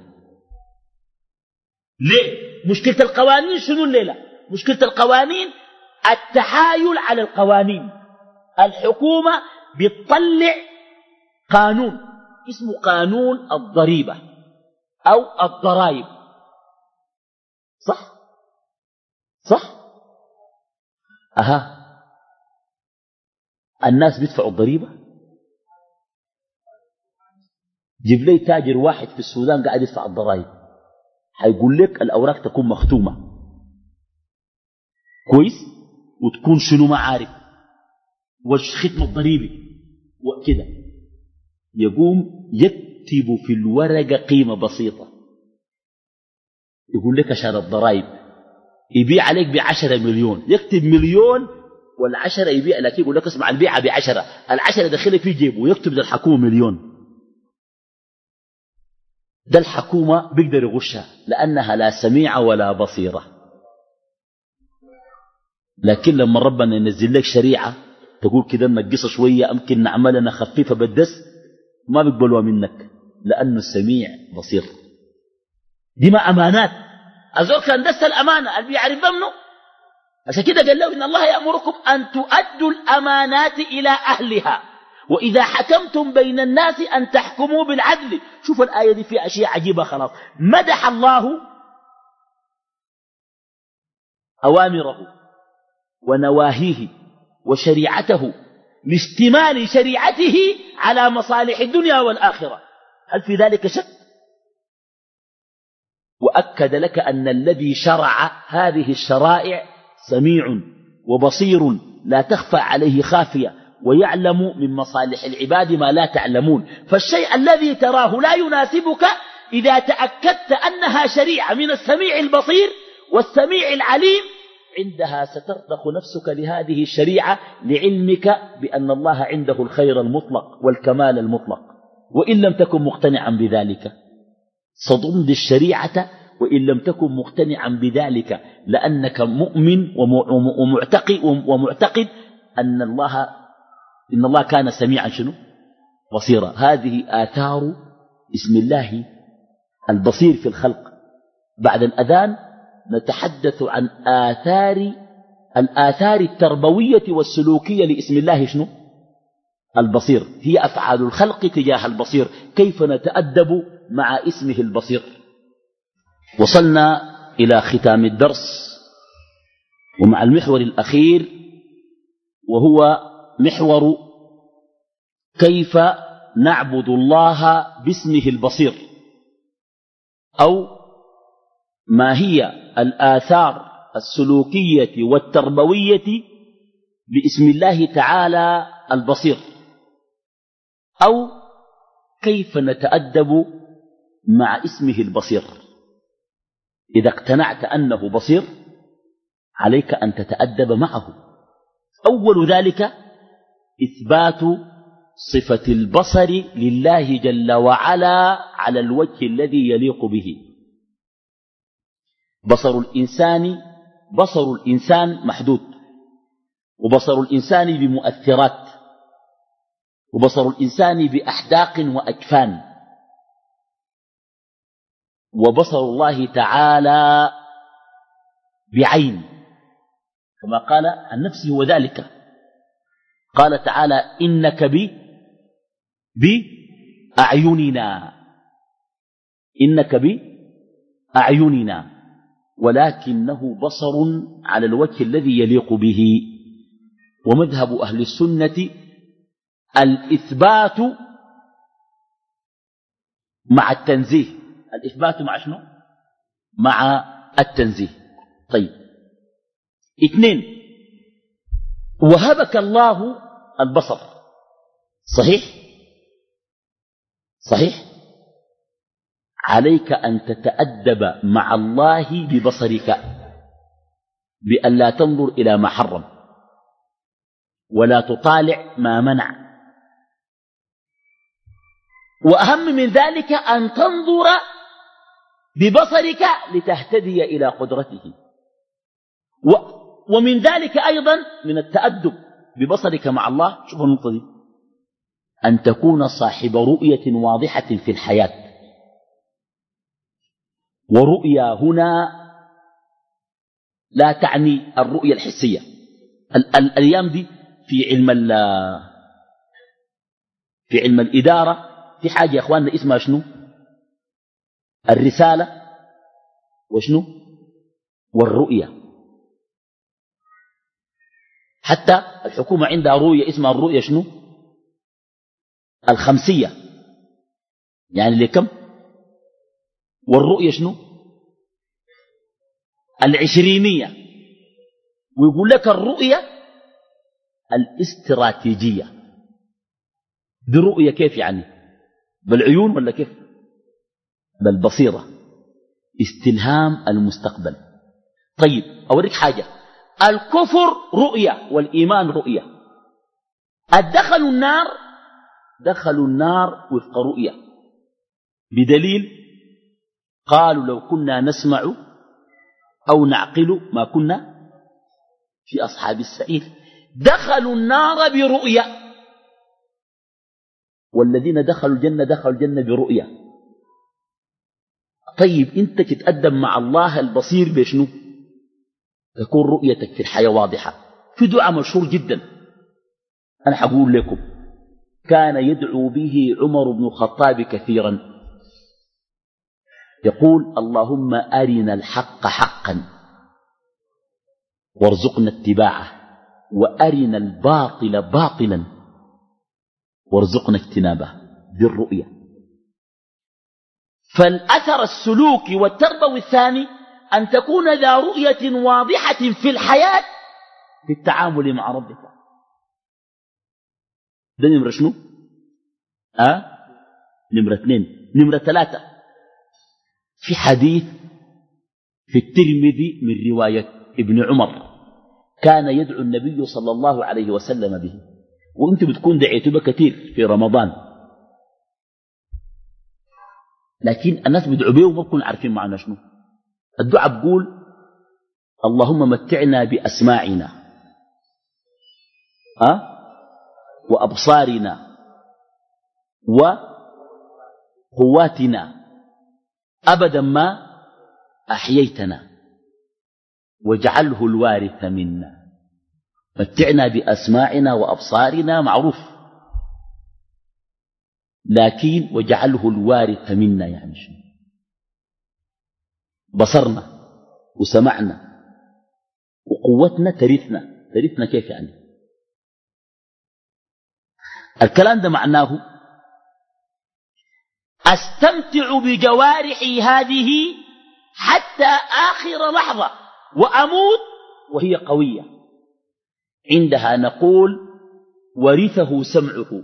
ليه؟ مشكلة القوانين شنو الليلة؟ مشكلة القوانين التحايل على القوانين. الحكومة بتطلع قانون اسمه قانون الضريبة أو الضرائب، صح؟ صح؟ أها، الناس بيدفعوا الضريبة. جيب لي تاجر واحد في السودان قاعد يدفع الضرائب، هيقول لك الأوراق تكون مختومة كويس وتكون شنو ما عارف والختم الضريبي وكده، يقوم يكتب في الورقة قيمة بسيطة، يقول لك عشان الضرائب يبيع عليك بعشرة مليون، يكتب مليون والعشرة يبيع لك، يقول لك اسمع البيعة بعشرة، العشرة دخلك في جيبه ويكتب للحكومة مليون. ده الحكومة بيقدر يغشها لأنها لا سميعة ولا بصيرة. لكن لما ربنا ينزل لك شريعة تقول كده نقصها شوية أمكن نعملها نخففها بالدس، ما بيقبلوها منك لأنه سميع بصير. دي ما أمانات. أزول كان دس الأمانة اللي بيعرف منه، عشان كده قال له إن الله يأمركم أن تؤدوا الأمانات إلى أهلها وإذا حكمتم بين الناس أن تحكموا بالعدل. شوف الآية دي فيها أشياء عجيبة. خلاص مدح الله أوامره ونواهيه وشريعته لاشتمال شريعته على مصالح الدنيا والآخرة. هل في ذلك شك؟ وأكد لك أن الذي شرع هذه الشرائع سميع وبصير لا تخفى عليه خافية ويعلم من مصالح العباد ما لا تعلمون. فالشيء الذي تراه لا يناسبك إذا تأكدت أنها شريعة من السميع البصير والسميع العليم عندها سترضخ نفسك لهذه الشريعة لعلمك بأن الله عنده الخير المطلق والكمال المطلق. وإن لم تكن مقتنعا بذلك ستمضي الشريعة وإن لم تكن مقتنعا بذلك، لأنك مؤمن ومعتقد, ومعتقد أن الله إن الله كان سميعا شنو بصيرا. هذه آثار اسم الله البصير في الخلق. بعد الأذان نتحدث عن آثار الآثار التربوية والسلوكية لاسم الله شنو البصير، هي أفعال الخلق تجاه البصير، كيف نتأدب مع اسمه البصير. وصلنا إلى ختام الدرس ومع المحور الأخير وهو محور كيف نعبد الله باسمه البصير، أو ما هي الآثار السلوكية والتربوية باسم الله تعالى البصير، أو كيف نتأدب مع اسمه البصير. إذا اقتنعت أنه بصير عليك أن تتأدب معه. أول ذلك إثبات صفة البصر لله جل وعلا على الوجه الذي يليق به. بصر الإنسان بصر الإنسان محدود، وبصر الإنسان بمؤثرات، وبصر الإنسان بأحداق وأجفان، وبصر الله تعالى بعين كما قال عن نفسه وذلك. قال تعالى إنك بي بأعيننا، إنك بأعيننا، ولكنه بصر على الوجه الذي يليق به. ومذهب أهل السنة الإثبات مع التنزيه. الإثبات مع شنو؟ مع التنزيه. طيب اثنين، وهبك الله البصر، صحيح صحيح عليك أن تتأدب مع الله ببصرك بأن لا تنظر إلى ما حرم ولا تطالع ما منع، وأهم من ذلك أن تنظر ببصرك لتهتدي إلى قدرته. ومن ذلك أيضا من التأدب ببصرك مع الله. شوف النقطة دي، أن تكون صاحب رؤية واضحة في الحياة. ورؤيا هنا لا تعني الرؤية الحسية. ال ال الأيام دي في علم في علم الإدارة في حاجة يا إخواننا اسمها شنو؟ الرسالة وشنو؟ والرؤية. حتى الحكومة عندها رؤية اسمها الرؤية شنو؟ الخمسية، يعني لكم؟ والرؤية شنو؟ العشرينية. ويقول لك الرؤية الاستراتيجية. دي رؤية كيف يعني؟ بالعيون ولا كيف؟ بالبصيرة، استلهام المستقبل. طيب أوريك حاجة، الكفر رؤية والإيمان رؤية. الدخلوا النار دخلوا النار وفق رؤية، بدليل قالوا لو كنا نسمع أو نعقل ما كنا في أصحاب السعير. دخلوا النار برؤية، والذين دخلوا الجنة دخلوا الجنة برؤية. طيب أنت تتقدم مع الله البصير بشنو؟ تكون رؤيتك في الحياة واضحة. في دعاء مشهور جدا أنا حقول لكم، كان يدعو به عمر بن الخطاب كثيرا، يقول اللهم أرنا الحق حقا وارزقنا اتباعه، وأرنا الباطل باطلا وارزقنا اجتنابه. بالرؤية. فالأثر السلوكي والتربوي الثاني أن تكون ذا رؤية واضحة في الحياة في التعامل مع ربك. ده نمرة شنو؟ أه؟ نمرة اثنين. نمرة ثلاثة، في حديث في الترمذي من رواية ابن عمر كان يدعو النبي صلى الله عليه وسلم به، وانت بتكون دعيت به كثير في رمضان، لكن الناس بيدعوا به وما بيكونوا عارفين معنى شنو. الدعاء بقول اللهم متعنا بأسماعنا أه؟ وأبصارنا وقواتنا أبدا ما أحييتنا واجعله الوارث منا. متعنا بأسماعنا وأبصارنا معروف، لكن وجعله الوارث منا يعني شنو؟ بصرنا وسمعنا وقوتنا ترثنا. ترثنا كيف يعني؟ الكلام ده معناه أستمتع بجوارحي هذه حتى آخر لحظة وأموت وهي قوية. عندها نقول ورثه سمعه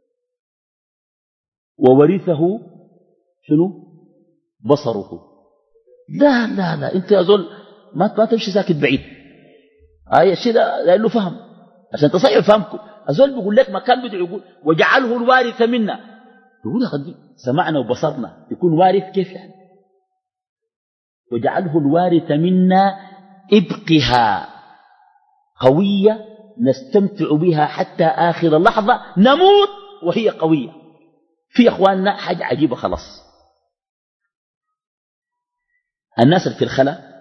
وورثه شنو؟ بصره. لا لا لا انت يا زول ما ما تمشي ساكت بعيد. هاي الشيء ده له فهم عشان تصحح فهمكم. الزول بيقول لك ما كان بده يقول وجعله الوارث منا، يقول يا خدي سمعنا وبصرنا يكون وارث كيف يعني؟ وجعله الوارث منا ابقها قوية نستمتع بها حتى آخر لحظة نموت وهي قوية. في أخواننا حاجة عجيبة خلاص، الناس اللي في الخلا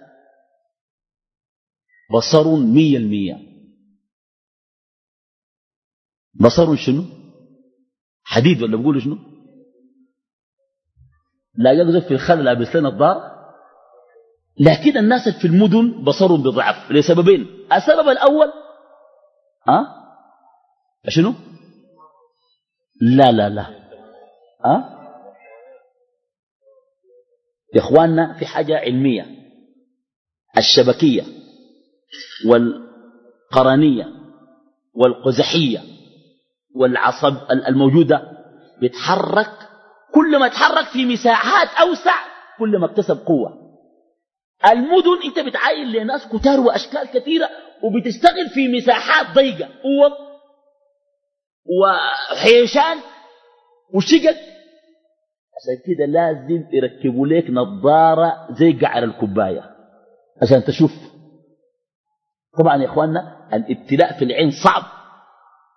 بصر مية المية. بصر شنو؟ حديد ولا بقولوا شنو؟ لا يقذف في الخلا لابس لنا الضار. لكن الناس اللي في المدن بصرهم بضعف لسببين. السبب الأول أه؟ شنو؟ لا لا لا أه؟ يا إخواننا في حاجة علمية، الشبكية والقرنية والقزحية والعصب الموجودة بتحرك، كل ما تحرك في مساحات أوسع كل ما اكتسب قوة. المدن انت بتعاين لناس كتار وأشكال كثيرة وبتشتغل في مساحات ضيقة، قوة وحيشان وشقق. عشان كده لازم يركبوا لك نظارة زي قعر الكوباية عشان تشوف. طبعا يا اخواننا الابتلاء في العين صعب،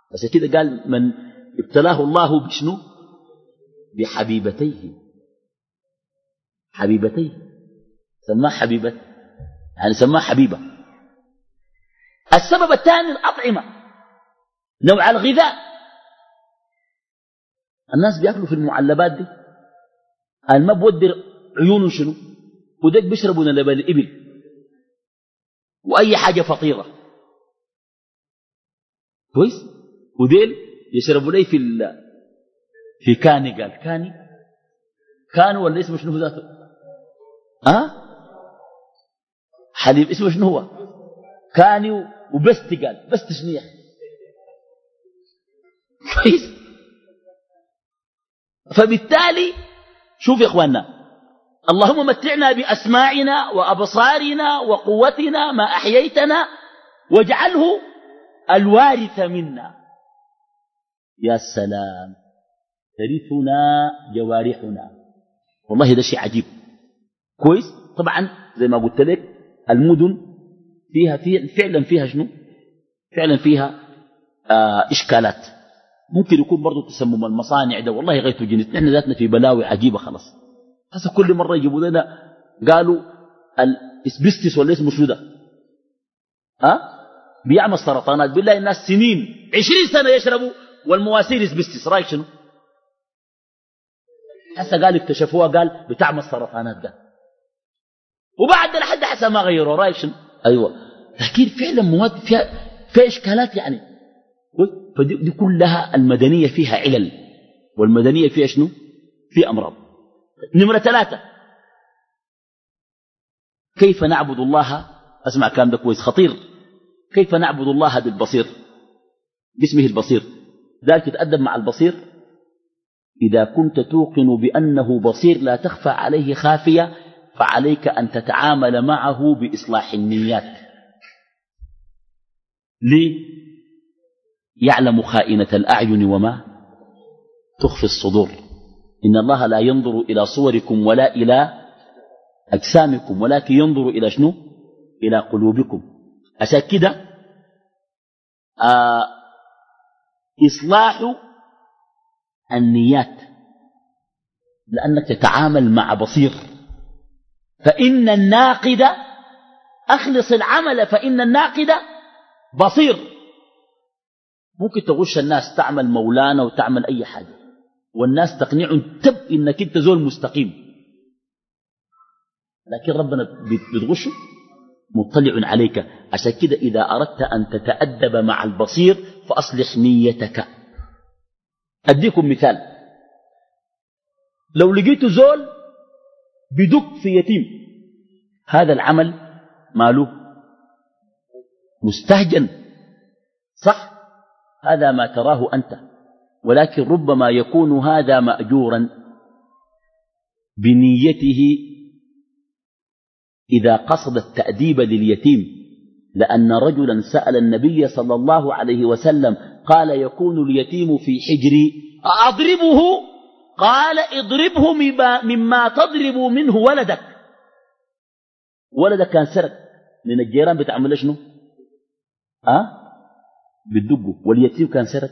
بس كده قال من ابتلاه الله بشنو؟ بحبيبتيه. حبيبتيه سماه حبيبة، يعني سماه حبيبة. السبب الثاني الأطعمة، نوع الغذاء. الناس بيأكلوا في المعلبات دي، ما بودر عيونه شنو، وديك بيشربوا لبن الإبل وأي حاجة فطيرة كويس، وديل يشربوا لي في في كاني. قال كاني كانوا ولا اسمه شنو ذاته؟ أه؟ حليب اسمه شنو هو؟ كاني وبست. قال بست شنو يا أخي؟ كويس. فبالتالي شوف يا اخواننا، اللهم متعنا بأسماعنا وأبصارنا وقوتنا ما أحييتنا واجعله الوارث منا. يا سلام، ترثنا جوارحنا. والله ده شيء عجيب كويس. طبعا زي ما قلت لك المدن فيها, فيها فعلا فيها شنو، فعلا فيها آه إشكالات. ممكن يكون برضو تسمم المصانع ده، والله غير جنس. نحن ذاتنا في بلاوي عجيبة خلاص. هسه كل مرة يجيبوا لنا قالوا الاسبستس ولا اسمه شو ده، ها بيعمل سرطانات. بالله الناس سنين عشرين سنة يشربوا والمواسير اسبستس، رايك شنو؟ هسه قال اكتشفوها، قال بتعمل سرطانات ده، وبعد لحد حسا ما غيروا، رايك شنو؟ ايوه، لكن فعلا مواد فيها فيها اشكالات يعني. فدي كلها المدنية فيها علل، والمدنية فيها شنو؟ في أمراض. نمرة ثلاثة، كيف نعبد الله؟ أسمع كلام ده كويس خطير. كيف نعبد الله بالبصير، باسمه البصير؟ ذلك تتأدب مع البصير. إذا كنت توقن بأنه بصير لا تخفى عليه خافية، فعليك أن تتعامل معه بإصلاح النيات. ليه؟ يعلم خائنة الأعين وما تخفي الصدور. إن الله لا ينظر إلى صوركم ولا إلى أجسامكم، ولكن ينظر إلى شنو؟ إلى قلوبكم. عشان كده آه إصلاح النيات، لأنك تتعامل مع بصير. فإن الناقد، أخلص العمل، فإن الناقد بصير. ممكن تغش الناس، تعمل مولانا وتعمل أي حاجة، والناس تقنعهم تب إنك أنت زول مستقيم، لكن ربنا بتغشه مطلع عليك. عشان كده إذا أردت أن تتأدب مع البصير فأصلح نيتك. أديكم مثال، لو لقيت زول بدق في يتيم، هذا العمل ماله مستهجن، صح؟ هذا ما تراه أنت، ولكن ربما يكون هذا مأجورا بنيته إذا قصد التأديب لليتيم. لأن رجلا سأل النبي صلى الله عليه وسلم قال يكون اليتيم في حجري أضربه؟ قال اضربه مما تضرب منه ولدك. ولدك كان سرق من الجيران، بتعمل شنو؟ أه؟ بتدقه. واليتيم كان سرق،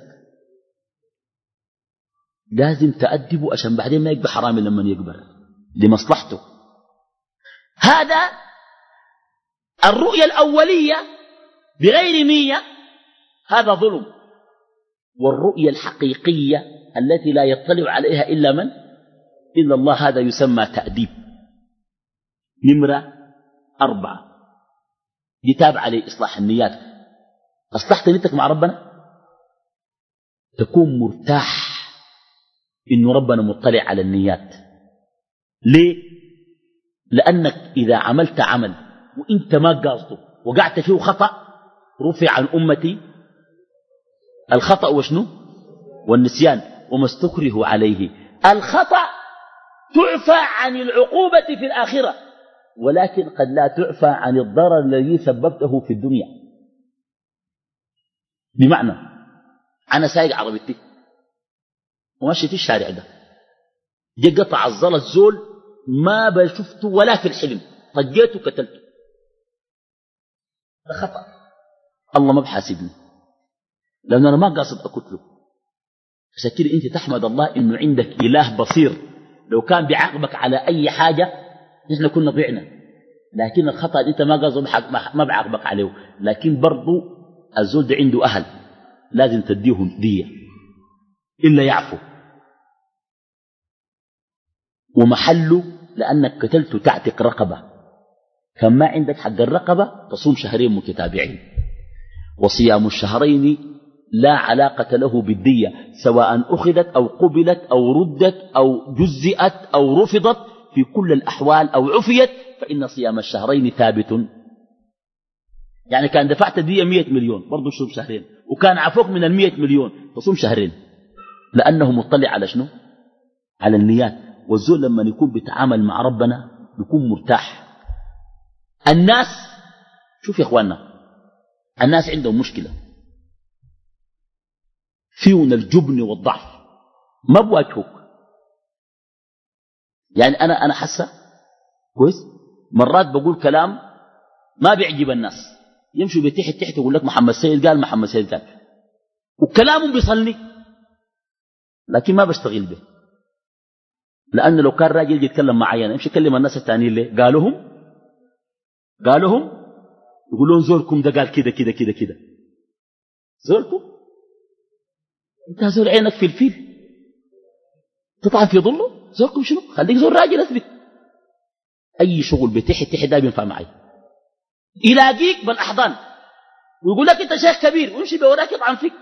لازم تأدبه عشان بعدين ما يكبر حرامي لما يكبر، لمصلحته. هذا الرؤية الأولية بغير نية، هذا ظلم. والرؤية الحقيقية التي لا يطلع عليها إلا من؟ إلا الله، هذا يسمى تأديب. نمرة أربعة، يتابع عليه إصلاح النيات. أصلحت نيتك مع ربنا، تكون مرتاح إنه ربنا مطلع على النيات. ليه؟ لأنك إذا عملت عمل وإنت ما قاصده وقعت فيه خطأ، رفع عن أمتي الخطأ وشنو؟ والنسيان وما استكره عليه. الخطأ تعفى عن العقوبة في الآخرة، ولكن قد لا تعفى عن الضرر الذي سببته في الدنيا. بمعنى أنا سايق عربيتي وماشي في الشارع ده، جا قطع الزلط زول ما بشفته ولا في الحلم، طجيته قتلته، ده خطأ، الله ما بحاسبني. لأن أنا ما قاصد أقتله. عشان كده أنت تحمد الله إنه عندك إله بصير، لو كان بيعاقبك على أي حاجة نحن كنا ضعنا، لكن الخطأ أنت ما قاصد ما بعاقبك عليه. لكن برضو الزول ده عنده أهل لازم تديهم دية إلا يعفو، ومحله لأنك قتلت تعتق رقبة، كان ما عندك حق الرقبة تصوم شهرين متتابعين. وصيام الشهرين لا علاقة له بالدية، سواء أخذت أو قبلت أو ردت أو جزئت أو رفضت، في كل الأحوال أو عفيت فإن صيام الشهرين ثابت. يعني كان دفعت دية مئة مليون برضو تصوم شهرين، وكان عفوك من المئة مليون تصوم شهرين، لأنه مطلع على شنو؟ على النيات. والزول لما يكون بيتعامل مع ربنا بيكون مرتاح. الناس شوف يا اخواننا، الناس عندهم مشكلة فيون الجبن والضعف، ما بواجهوك. يعني أنا أنا حاسة كويس مرات بقول كلام ما بيعجب الناس، يمشوا بتحت تحت يقول لك محمد سيد قال محمد سيد قال، وكلامهم بيصلي، لكن ما بشتغل به. لأنه لو كان راجل يجي يتكلم معي أنا يمشي يكلم الناس الثانيين ليه؟ قالوهم قالوهم يقولون زوركم ده قال كده كده كده كده. زوركم انت زور عينك في الفيل تطعن في ظله؟ زوركم شنو؟ خليك زور راجل اثبت. اي شغل بتحت تحت ده بينفع معي، يلاقيك بالاحضان ويقول لك انت شيخ كبير ويمشي بوراك يطعن فيك.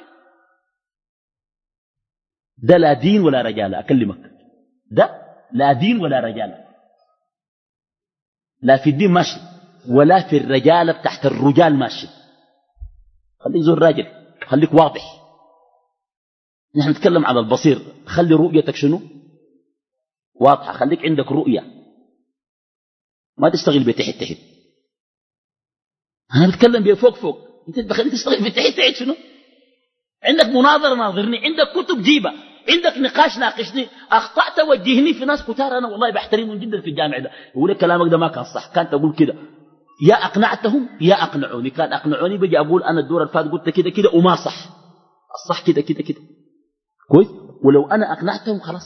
ده لا دين ولا رجاله، اكلمك ده لا دين ولا رجاله، لا في الدين ماشي ولا في الرجاله تحت الرجال ماشي. خليك زور راجل، خليك واضح. نحن نتكلم على البصير، خلي رؤيتك شنو؟ واضحة، خليك عندك رؤية، ما تشتغل بتحت تحت. أنا بتكلم بفوق فوق، أنت بخليك تشتغل بتحت تحت شنو؟ عندك مناظرة ناظرني، عندك كتب جيبة، عندك نقاش ناقشني، أخطأت وجهني. في ناس كتار أنا والله بحترمهم جدا في الجامعة ده، يقول لك كلامك ده ما كان صح، كانت أقول كده، يا أقنعتهم يا أقنعوني. كان أقنعوني بجي أقول أنا الدور الفات قلت كده كده وما صح، الصح كده كده كده كويس. ولو أنا أقنعتهم خلاص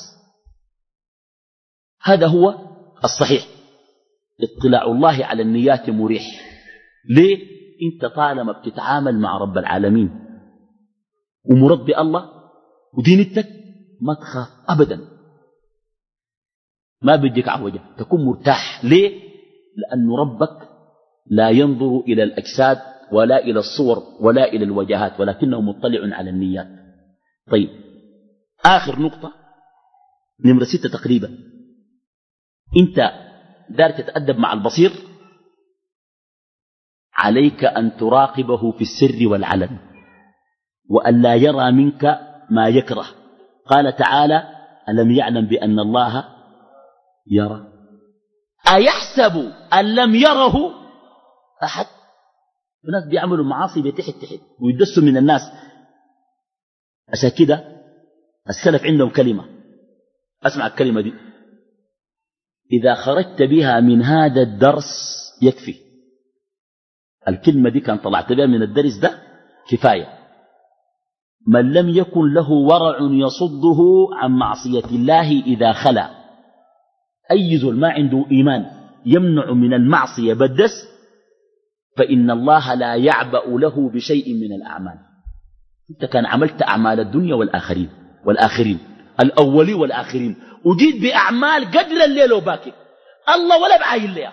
هذا هو الصحيح. اطلاع الله على النيات مريح. ليه؟ انت طالما بتتعامل مع رب العالمين ومرضي الله ودينتك ما تخاف أبدا، ما بيجيك عوجة، تكون مرتاح. ليه؟ لأن ربك لا ينظر إلى الأجساد ولا إلى الصور ولا إلى الوجهات، ولكنه مطلع على النيات. طيب آخر نقطة نمرة ستة تقريبا، انت دار تتأدب مع البصير، عليك أن تراقبه في السر والعلن، وأن لا يرى منك ما يكره. قال تعالى ألم يعلم بأن الله يرى؟ أيحسب أن لم يره أحد؟ الناس بيعملوا معاصي بتحت تحت ويدسوا من الناس. عشان كده السلف عندهم كلمة، أسمع الكلمة دي، إذا خرجت بها من هذا الدرس يكفي. الكلمة دي كان طلعت بها من الدرس ده كفاية. من لم يكن له ورع يصده عن معصية الله إذا خلا، أي ذل ما عنده إيمان يمنع من المعصية بالدس، فإن الله لا يعبأ له بشيء من الأعمال. أنت كان عملت أعمال الدنيا والآخرين والآخرين الأولي والآخرين، وجيت بأعمال قدر الليل وباكر، الله ولا بعاين لها.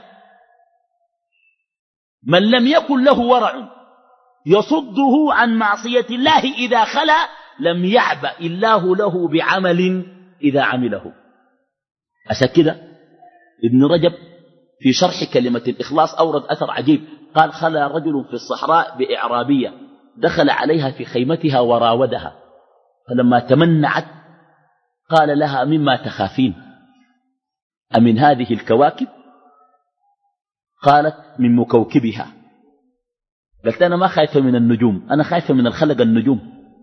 من لم يكن له ورع يصده عن معصية الله إذا خلا لم يعبأ الله له بعمل إذا عمله. عشان كده ابن رجب في شرح كلمة الإخلاص أورد أثر عجيب، قال خلا رجل في الصحراء بإعرابية دخل عليها في خيمتها وراودها، فلما تمنعت قال لها مما تخافين؟ أمن هذه الكواكب؟ قالت من مكوكبها. قلت أنا ما خايفة من النجوم، أنا خايفة من الخلق النجوم.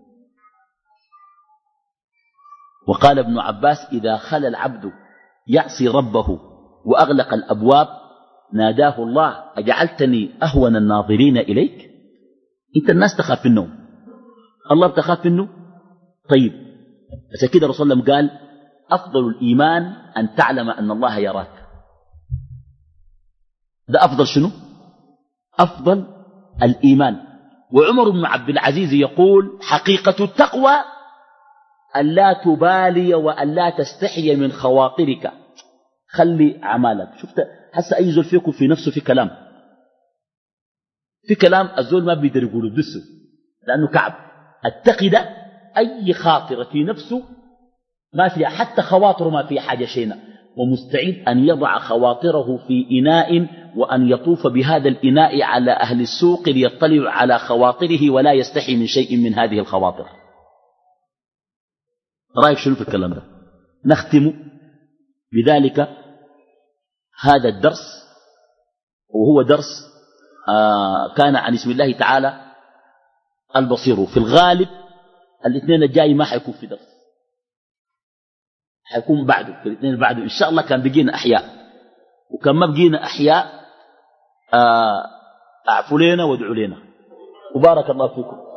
وقال ابن عباس إذا خلى العبد يعصي ربه وأغلق الأبواب ناداه الله أجعلتني أهون الناظرين إليك؟ أنت الناس تخاف النوم، الله بتخاف منه. طيب عشان كده الرسول صلى الله عليه وسلم قال أفضل الإيمان أن تعلم أن الله يراك. ده أفضل شنو؟ أفضل الإيمان. وعمر بن عبد العزيز يقول حقيقة التقوى أن لا تبالي وأن لا تستحي من خواطرك. خلي عمالك. شفت حس أي زول فيكم في نفسه في كلام في كلام الزول ما بيقدر يقوله دسه لأنه كعب. التقي أي خاطرة في نفسه ما فيها حتى خواطره ما فيها حاجة شينة، ومستعد أن يضع خواطره في إناء وأن يطوف بهذا الإناء على أهل السوق ليطلع على خواطره ولا يستحي من شيء من هذه الخواطر. رأيك شنو في الكلام ده؟ نختم بذلك هذا الدرس، وهو درس آه كان عن اسم الله تعالى البصير. في الغالب الاثنين الجاي ما حيكون في درس، حيكون بعده، في الاثنين بعده إن شاء الله. كان بقينا أحياء، وكان ما بقينا أحياء آه أعفوا لنا وادعوا لنا. وبارك الله فيكم.